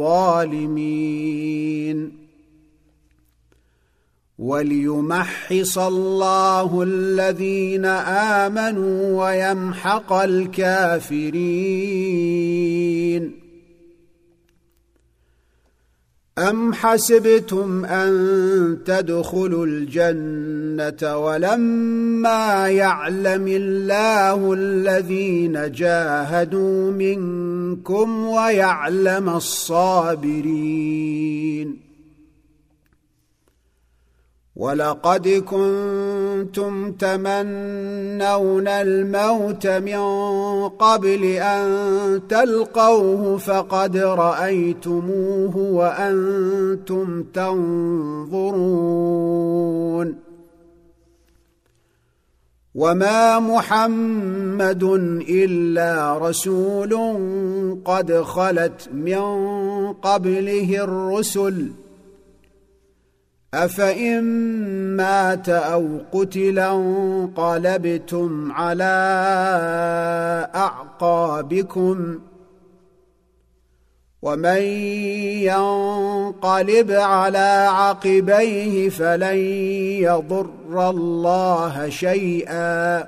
الظالمين وليمحص الله الذين آمنوا ويمحق الكافرين أم حسبتم أن تدخلوا الجنة ولما يعلم الله الذين جاهدوا منكم ويعلم الصابرين ولقد كنتم تمنون الموت من قبل أن تلقوه فقد رأيتموه وأنتم تنظرون وما محمد إلا رسول قد خلت من قبله الرسل أفإن مات أو قتلا انقلبتم على أعقابكم ومن ينقلب على عقبيه فلن يضر الله شيئا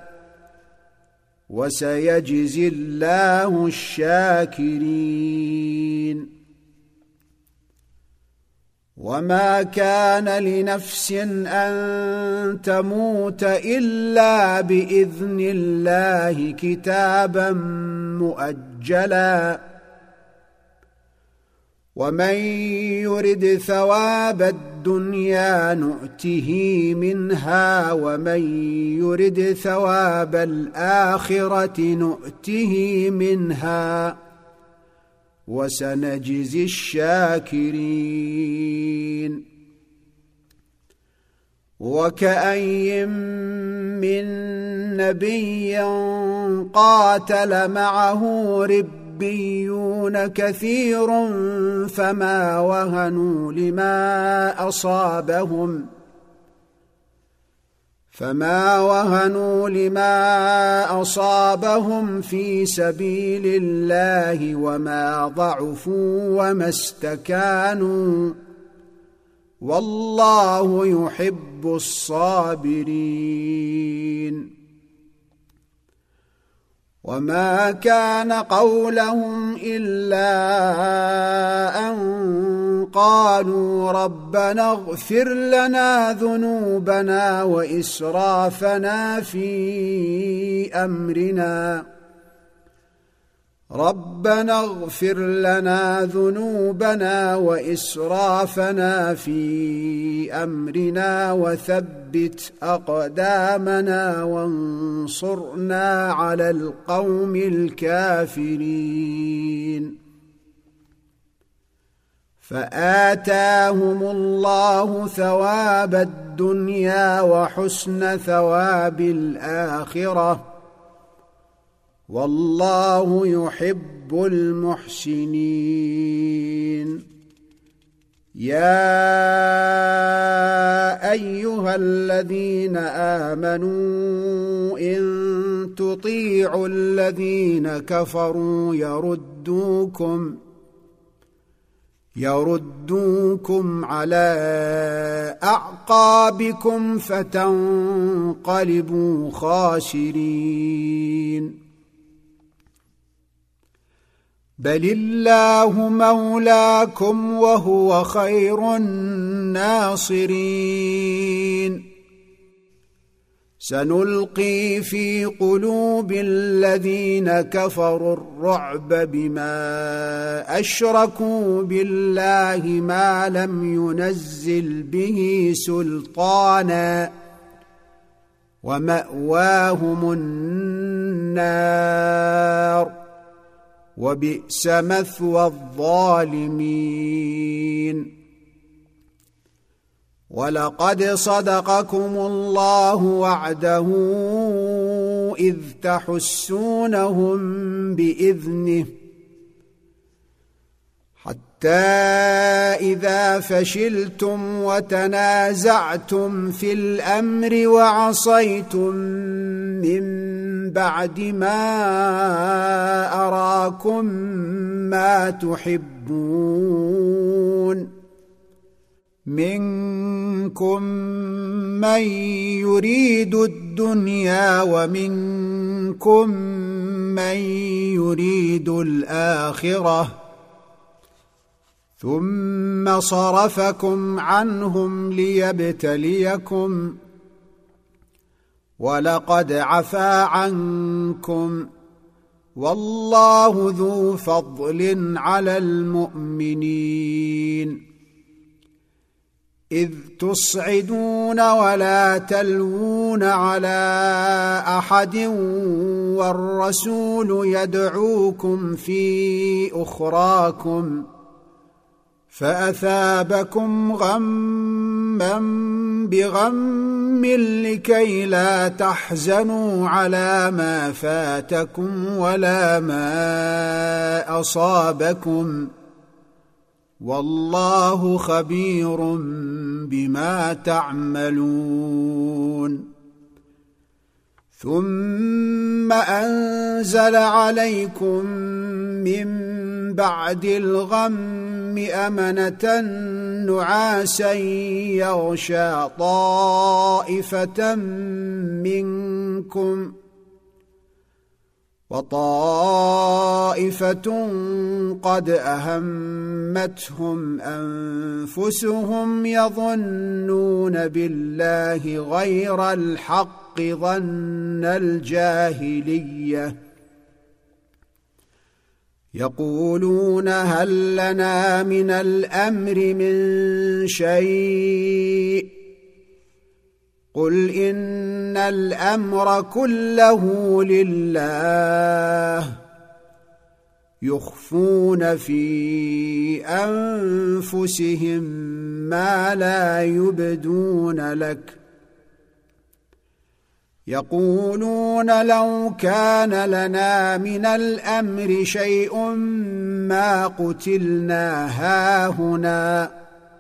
وسيجزي الله الشاكرين وما كان لنفس أن تموت إلا بإذن الله كتابا مؤجلا ومن يرد ثواب الدنيا نؤته منها ومن يرد ثواب الآخرة نؤته منها وسنجزي الشاكرين وكأي من نبي قاتل معه ربيون كثير فما وهنوا لما أصابهم في سبيل الله وما ضعفوا وما استكانوا والله يحب الصابرين وما كان قولهم إلا أن قالوا ربنا اغفر لنا ذنوبنا وإسرافنا في أمرنا ربنا اغفر لنا ذنوبنا وإسرافنا في أمرنا وثبت أقدامنا وانصرنا على القوم الكافرين فآتاهم الله ثواب الدنيا وحسن ثواب الآخرة والله يحب المحسنين يا أيها الذين آمنوا إن تطيعوا الذين كفروا يردوكم على أعقابكم فتنقلبوا خاسرين بل الله مولاكم وهو خير الناصرين سنلقي في قلوب الذين كفروا الرعب بما أشركوا بالله ما لم ينزل به سلطانا ومأواهم النار وبئس مثوى الظالمين ولقد صدقكم الله وعده إذ تحسونهم بإذنه حتى إذا فشلتم وتنازعتم في الأمر وعصيتم من بعد ما أراكم ما تحبون منكم من يريد الدنيا ومنكم من يريد الآخرة ثم صرفكم عنهم ليبتليكم ولقد عفا عنكم والله ذو فضل على المؤمنين إذ تصعدون ولا تلوون على أحد والرسول يدعوكم في أخراكم فأثابكم غما بغم لكي لا تحزنوا على ما فاتكم ولا ما أصابكم والله خبير بما تعملون ثم أنزل عليكم من بعد الغم أمنة نعاسا يغشى طائفة منكم وطائفة قد أهمتهم أنفسهم يظنون بالله غير الحق ظن الجاهلية يقولون هل لنا من الأمر من شيء قل إن الأمر كله لله يخفون في أنفسهم ما لا يبدون لك يقولون لو كان لنا من الأمر شيء ما قتلنا هاهنا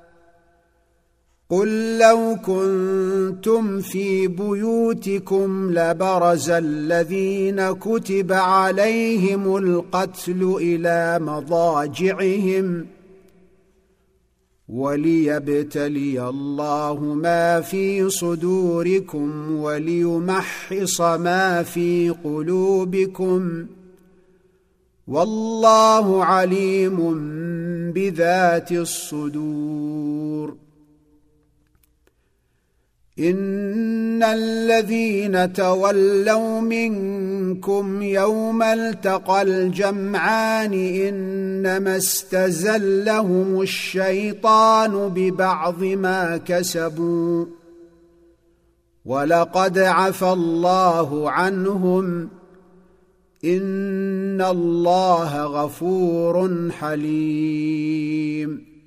قل لو كنتم في بيوتكم لبرز الذين كتب عليهم القتل إلى مضاجعهم وليبتلي الله ما في صدوركم وليمحص ما في قلوبكم، والله عليم بذات الصدور. إن الذين تولوا منكم يوم التقى الجمعان إنما استزلهم الشيطان ببعض ما كسبوا، ولقد عفى الله عنهم، إن الله غفور حليم.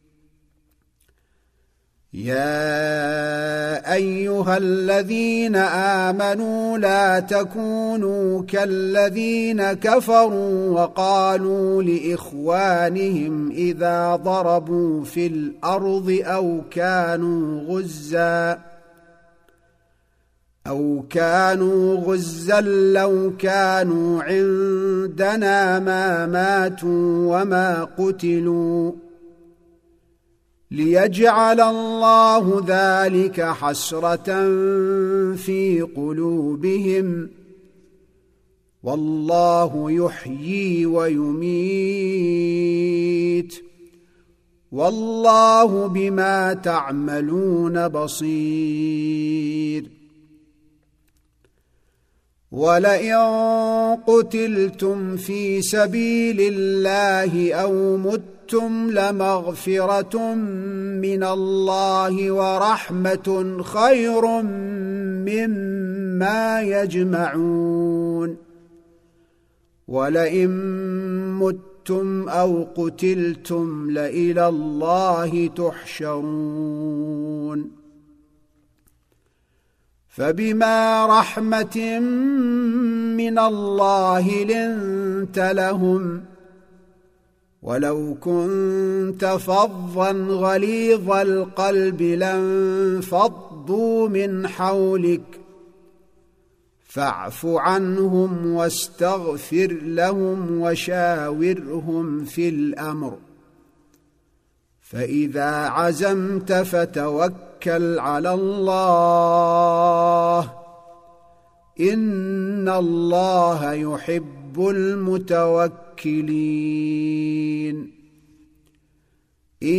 يا أيها الذين آمنوا لا تكونوا كالذين كفروا وقالوا لإخوانهم إذا ضربوا في الأرض أو كانوا غزا لو كانوا عندنا ما ماتوا وما قتلوا، ليجعل الله ذلك حسرة في قلوبهم، والله يحيي ويميت، والله بما تعملون بصير. ولئن قتلتم في سبيل الله أو متم لمغفرة من الله ورحمة خير مما يجمعون. ولئن متم أو قتلتم لإلى الله تحشرون. فبما رحمة من الله لنت لهم، ولو كنت فظا غليظ القلب لانفضوا من حولك، فاعف عنهم واستغفر لهم وشاورهم في الأمر، فإذا عزمت فتوكل على الله، إن الله يحب المتوكلين. إن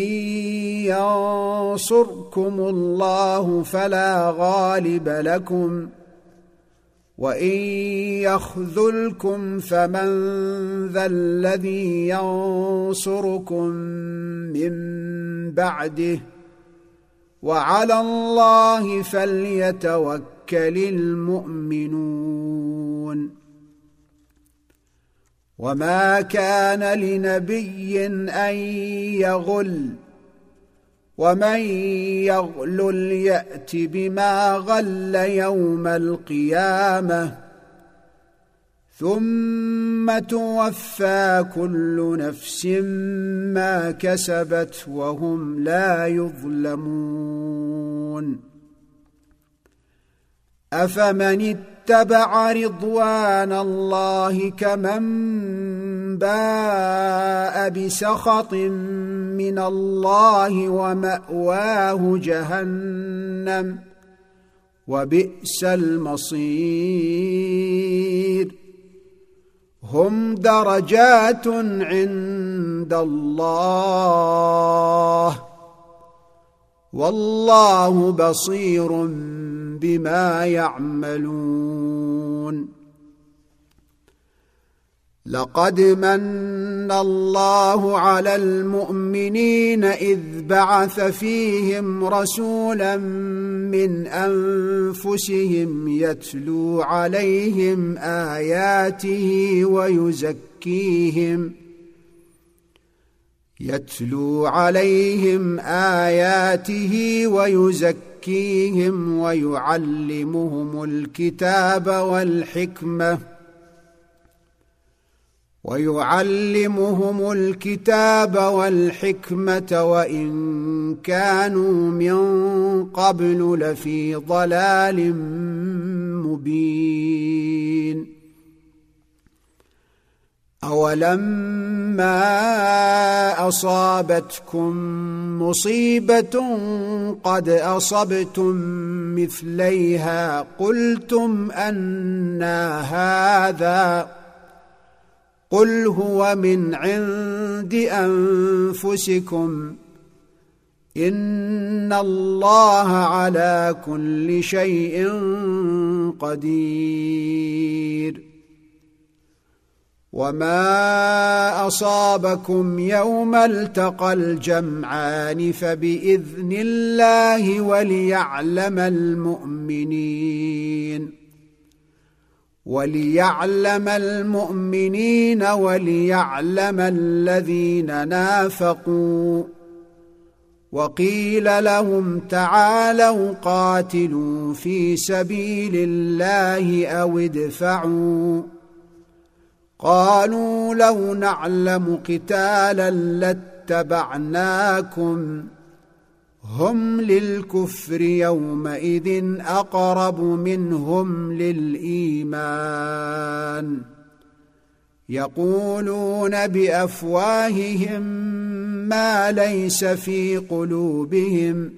ينصركم الله فلا غالب لكم، وإن يخذلكم فمن ذا الذي ينصركم من بعده، وعلى الله فليتوكل المؤمنون. وما كان لنبي أن يغل، ومن يغلل يأت بما غل يوم القيامة، ثم توفى كل نفس ما كسبت وهم لا يظلمون. أفمن اتبع رضوان الله كمن باء بسخط من الله ومأواه جهنم، وبئس المصير. هم درجات عند الله، والله بصير بما يعملون. لقد من الله على المؤمنين إذ بعث فيهم رسولا من أنفسهم يتلو عليهم آياته ويزكيهم ويعلمهم الكتاب والحكمة وإن كانوا من قبل لفي ضلال مبين. أولما أصابتكم مصيبة قد أصبتم مثليها قلتم أنى هذا قل هو من عند أنفسكم إن الله على كل شيء قدير وما أصابكم يوم التقى الجمعان فبإذن الله وليعلم المؤمنين وليعلم الذين نافقوا وقيل لهم تعالوا قاتلوا في سبيل الله أو ادفعوا قالوا لو نعلم قتالا لاتبعناكم هم للكفر يومئذ أقرب منهم للإيمان يقولون بأفواههم ما ليس في قلوبهم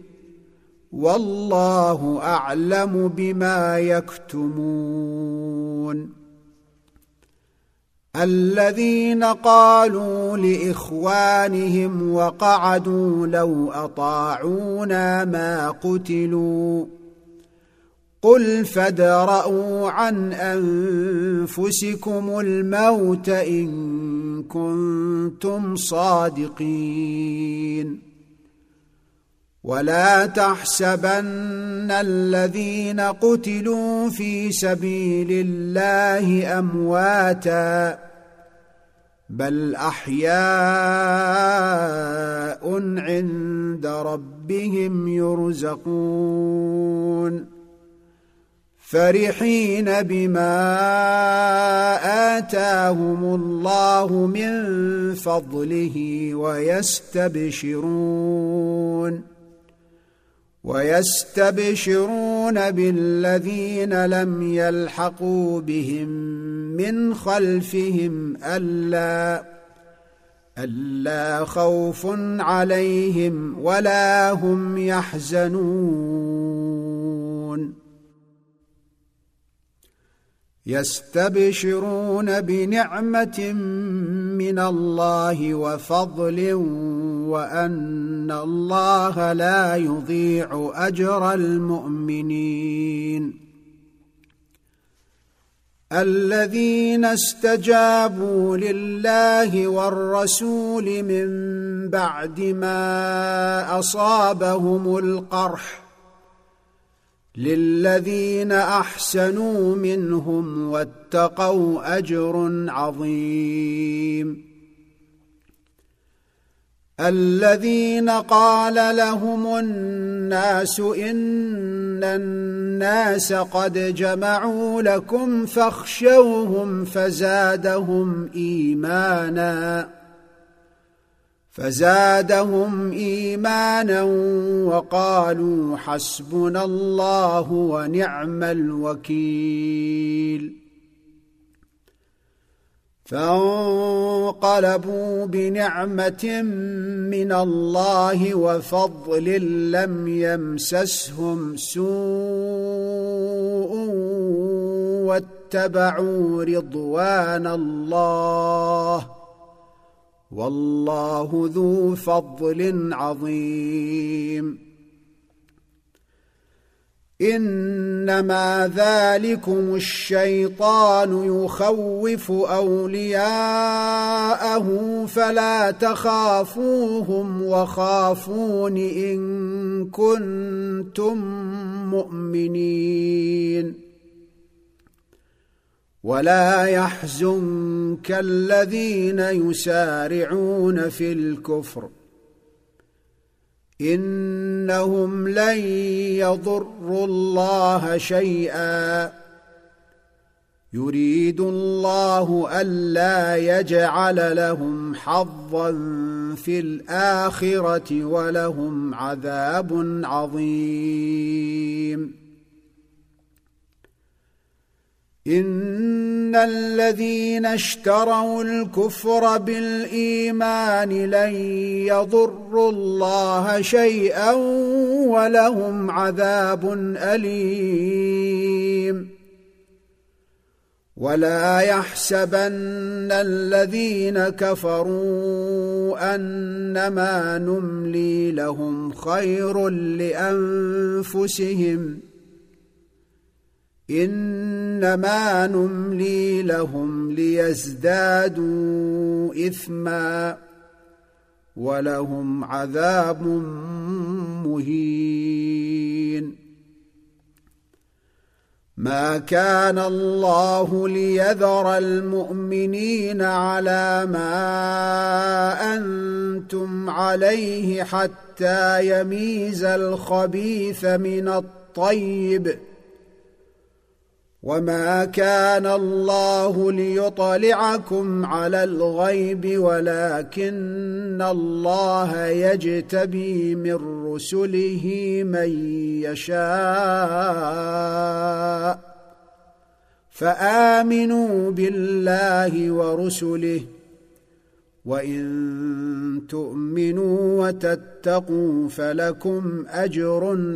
والله أعلم بما يكتمون الذين قالوا لإخوانهم وقعدوا لو أطاعونا ما قتلوا قل فادرءوا عن أنفسكم الموت إن كنتم صادقين ولا تحسبن الذين قتلوا في سبيل الله أمواتا بل أحياء عند ربهم يرزقون فرحين بما آتاهم الله من فضله ويستبشرون بالذين لم يلحقوا بهم من خلفهم ألا خوف عليهم ولا هم يحزنون يستبشرون بنعمة من الله وفضل وأن الله لا يضيع أجر المؤمنين الذين استجابوا لله والرسول من بعد ما أصابهم القرح للذين أحسنوا منهم واتقوا أجر عظيم الذين قال لهم الناس إن الناس قد جمعوا لكم فاخشوهم فزادهم إيمانا وقالوا حسبنا الله ونعم الوكيل فانقلبوا بنعمة من الله وفضل لم يمسسهم سوء واتبعوا رضوان الله والله ذو فضل عظيم إنما ذلكم الشيطان يخوف أولياءه فلا تخافوهم وخافون إن كنتم مؤمنين ولا يحزنك الذين يسارعون في الكفر إنهم لن يضروا الله شيئا يريد الله ألا يجعل لهم حظا في الآخرة ولهم عذاب عظيم إن إن الذين اشتروا الكفر بالإيمان لن يضروا الله شيئا ولهم عذاب أليم ولا يحسبن الذين كفروا أنما نملي لهم خير لأنفسهم إنما نملي لهم ليزدادوا إثما ولهم عذاب مهين ما كان الله ليذر المؤمنين على ما أنتم عليه حتى يميز الخبيث من الطيب وما كان الله ليطلعكم على الغيب ولكن الله يجتبي من رسله من يشاء فآمنوا بالله ورسله وإن تؤمنوا وتتقوا فلكم أجر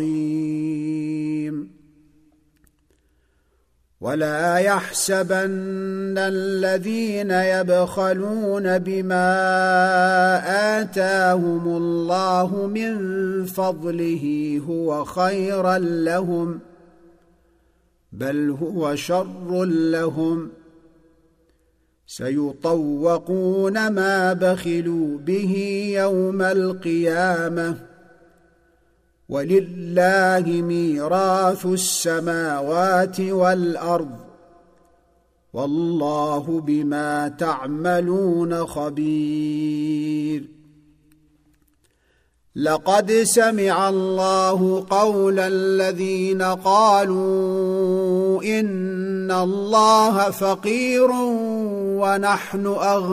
عظيم ولا يحسبن الذين يبخلون بما آتاهم الله من فضله هو خيرا لهم بل هو شر لهم سيطوقون ما بخلوا به يوم القيامة ولله ميراث السماوات والأرض والله بما تعملون خبير لقد سمع الله قول الذين قالوا إن الله فقير ونحن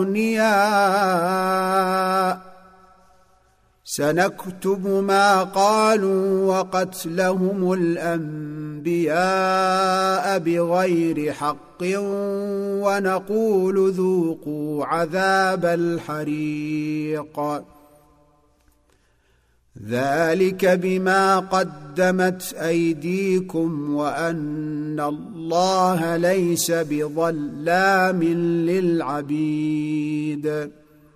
أغنياء سنكتب ما قالوا وقتلهم الأنبياء بغير حق ونقول ذوقوا عذاب الحريق ذلك بما قدمت أيديكم وأن الله ليس بظلام للعبيد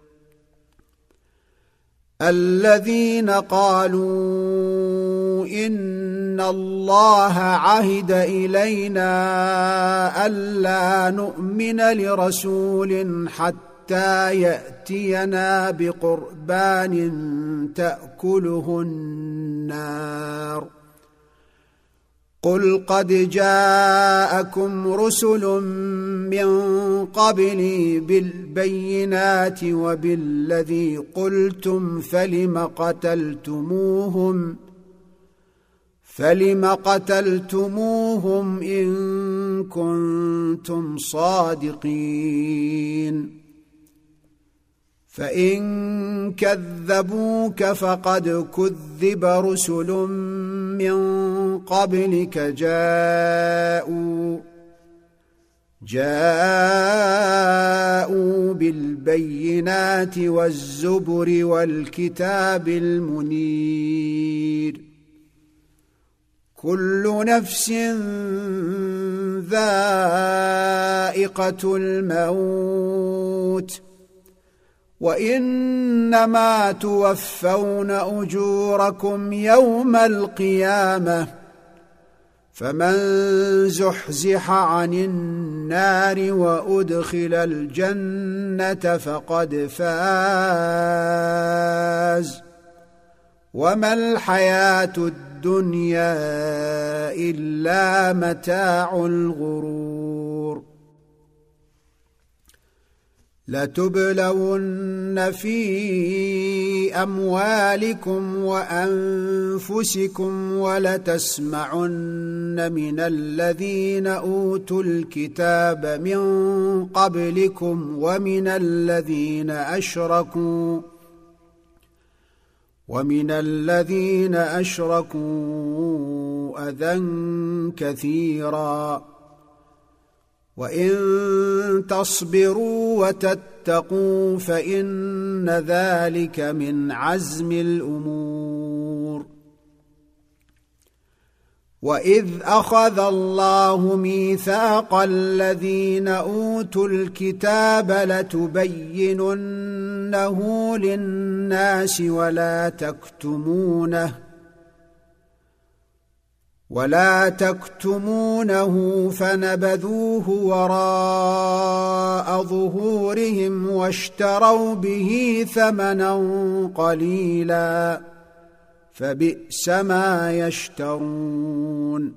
الذين قالوا إن الله عهد إلينا ألا نؤمن لرسول حتى يأتينا بقربان تأكله النار قل قد جاءكم رسل من قبلي بالبينات وبالذي قلتم فلم قتلتموهم إن كنتم صادقين فإن كذبوك فقد كذب رسل من قبلك جاءوا بالبينات والزبر والكتاب المنير كل نفس ذائقة الموت وإنما توفون أجوركم يوم القيامة فمن زحزح عن النار وأدخل الجنة فقد فاز وما الحياة الدنيا إلا متاع الغرور لتبلون في أموالكم وأنفسكم ولتسمعن من الذين أوتوا الكتاب من قبلكم ومن الذين أشركوا أذى كثيرا وإن تصبروا وتتقوا فإن ذلك من عزم الأمور. وإذ أخذ الله ميثاق الذين أوتوا الكتاب لتبيننه للناس ولا تكتمونه فنبذوه وراء ظهورهم واشتروا به ثمنا قليلا فبئس ما يشترون.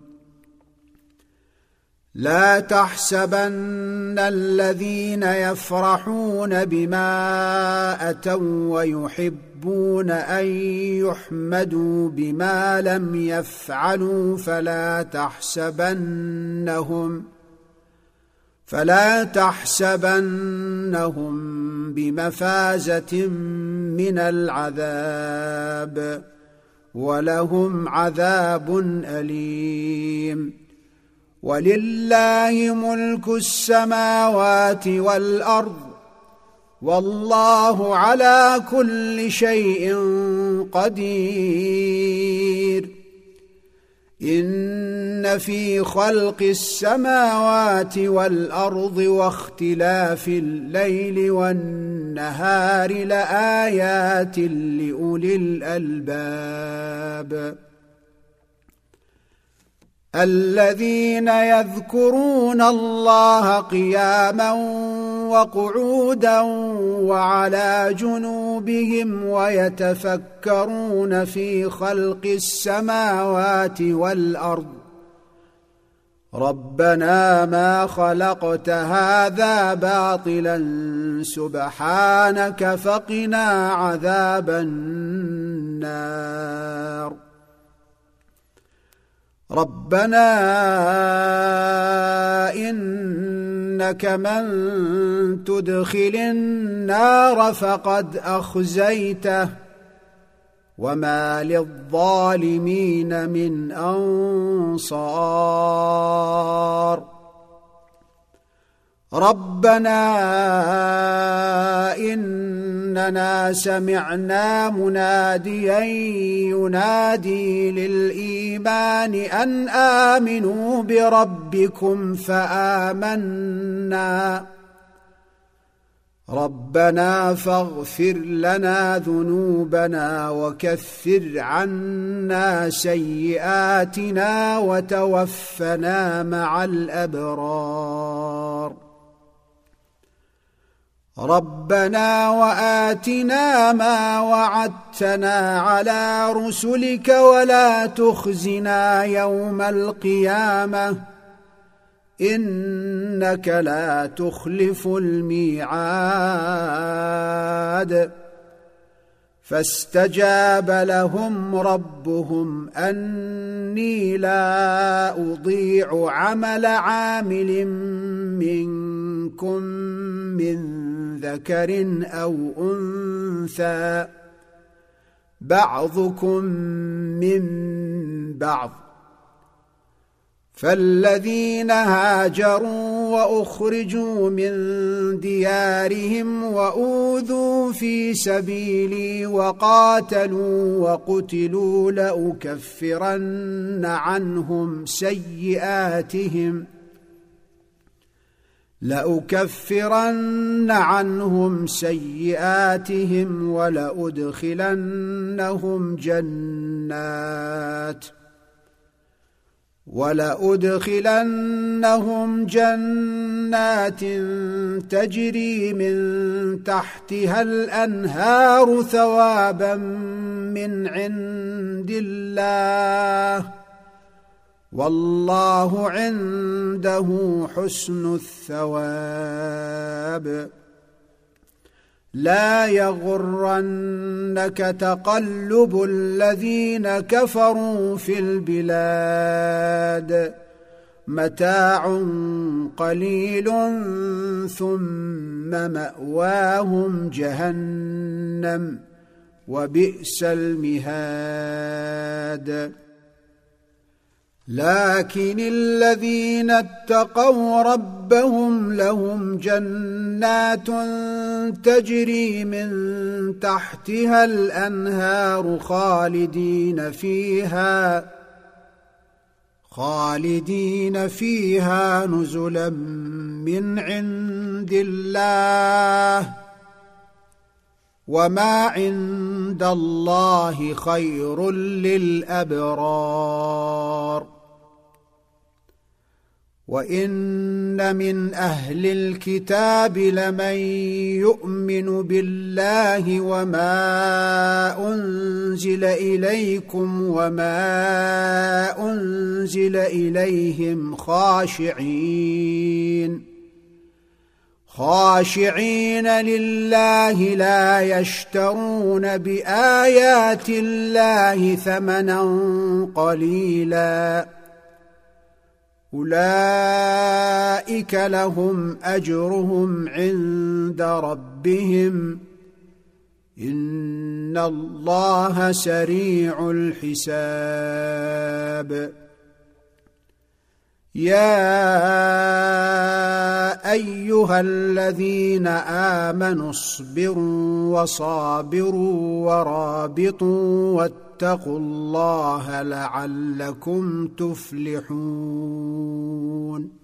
لا تحسبن الذين يفرحون بما أتوا ويحبون أن يحمدوا بما لم يفعلوا فلا تحسبنهم بمفازة من العذاب ولهم عذاب أليم. ولله ملك السماوات والأرض والله على كل شيء قدير. إن في خلق السماوات والأرض واختلاف الليل والنهار لآيات لأولي الألباب الذين يذكرون الله قياما وقعودا وعلى جنوبهم ويتفكرون في خلق السماوات والأرض ربنا ما خلقت هذا باطلا سبحانك فقنا عذاب النار. ربنا إنك من تدخل النار فقد أخزيته وما للظالمين من أنصار. ربنا إننا سمعنا مناديا ينادي للإيمان أن آمنوا بربكم فآمنا. ربنا فاغفر لنا ذنوبنا وكفر عنا سيئاتنا وتوفنا مع الأبرار. ربنا وآتنا ما وعدتنا على رسلك ولا تخزنا يوم القيامة إنك لا تخلف الميعاد. فاستجاب لهم ربهم أني لا أضيع عمل عامل منكم من ذكر أو أنثى بعضكم من بعض. فالذين هاجروا وأخرجوا من ديارهم وأوذوا في سبيلي وقاتلوا وقتلوا لأكفرن عنهم سيئاتهم ولأدخلنهم جنات تجري من تحتها الأنهار ثوابا من عند الله والله عنده حسن الثواب. لا يغرنك تقلب الذين كفروا في البلاد متاع قليل ثم مأواهم جهنم وبئس المهاد. لكن الذين اتقوا ربهم لهم جنات تجري من تحتها الأنهار خالدين فيها نزلا من عند الله وما عند الله خير للأبرار وإن من أهل الكتاب لمن يؤمن بالله وما أنزل إليكم وما أنزل إليهم خاشعين لله لا يشترون بآيات الله ثمنا قليلا أولئك لهم أجرهم عند ربهم إن الله سريع الحساب يا أيها الذين آمنوا اصبروا وصابروا ورابطوا واتقوا الله لعلكم تفلحون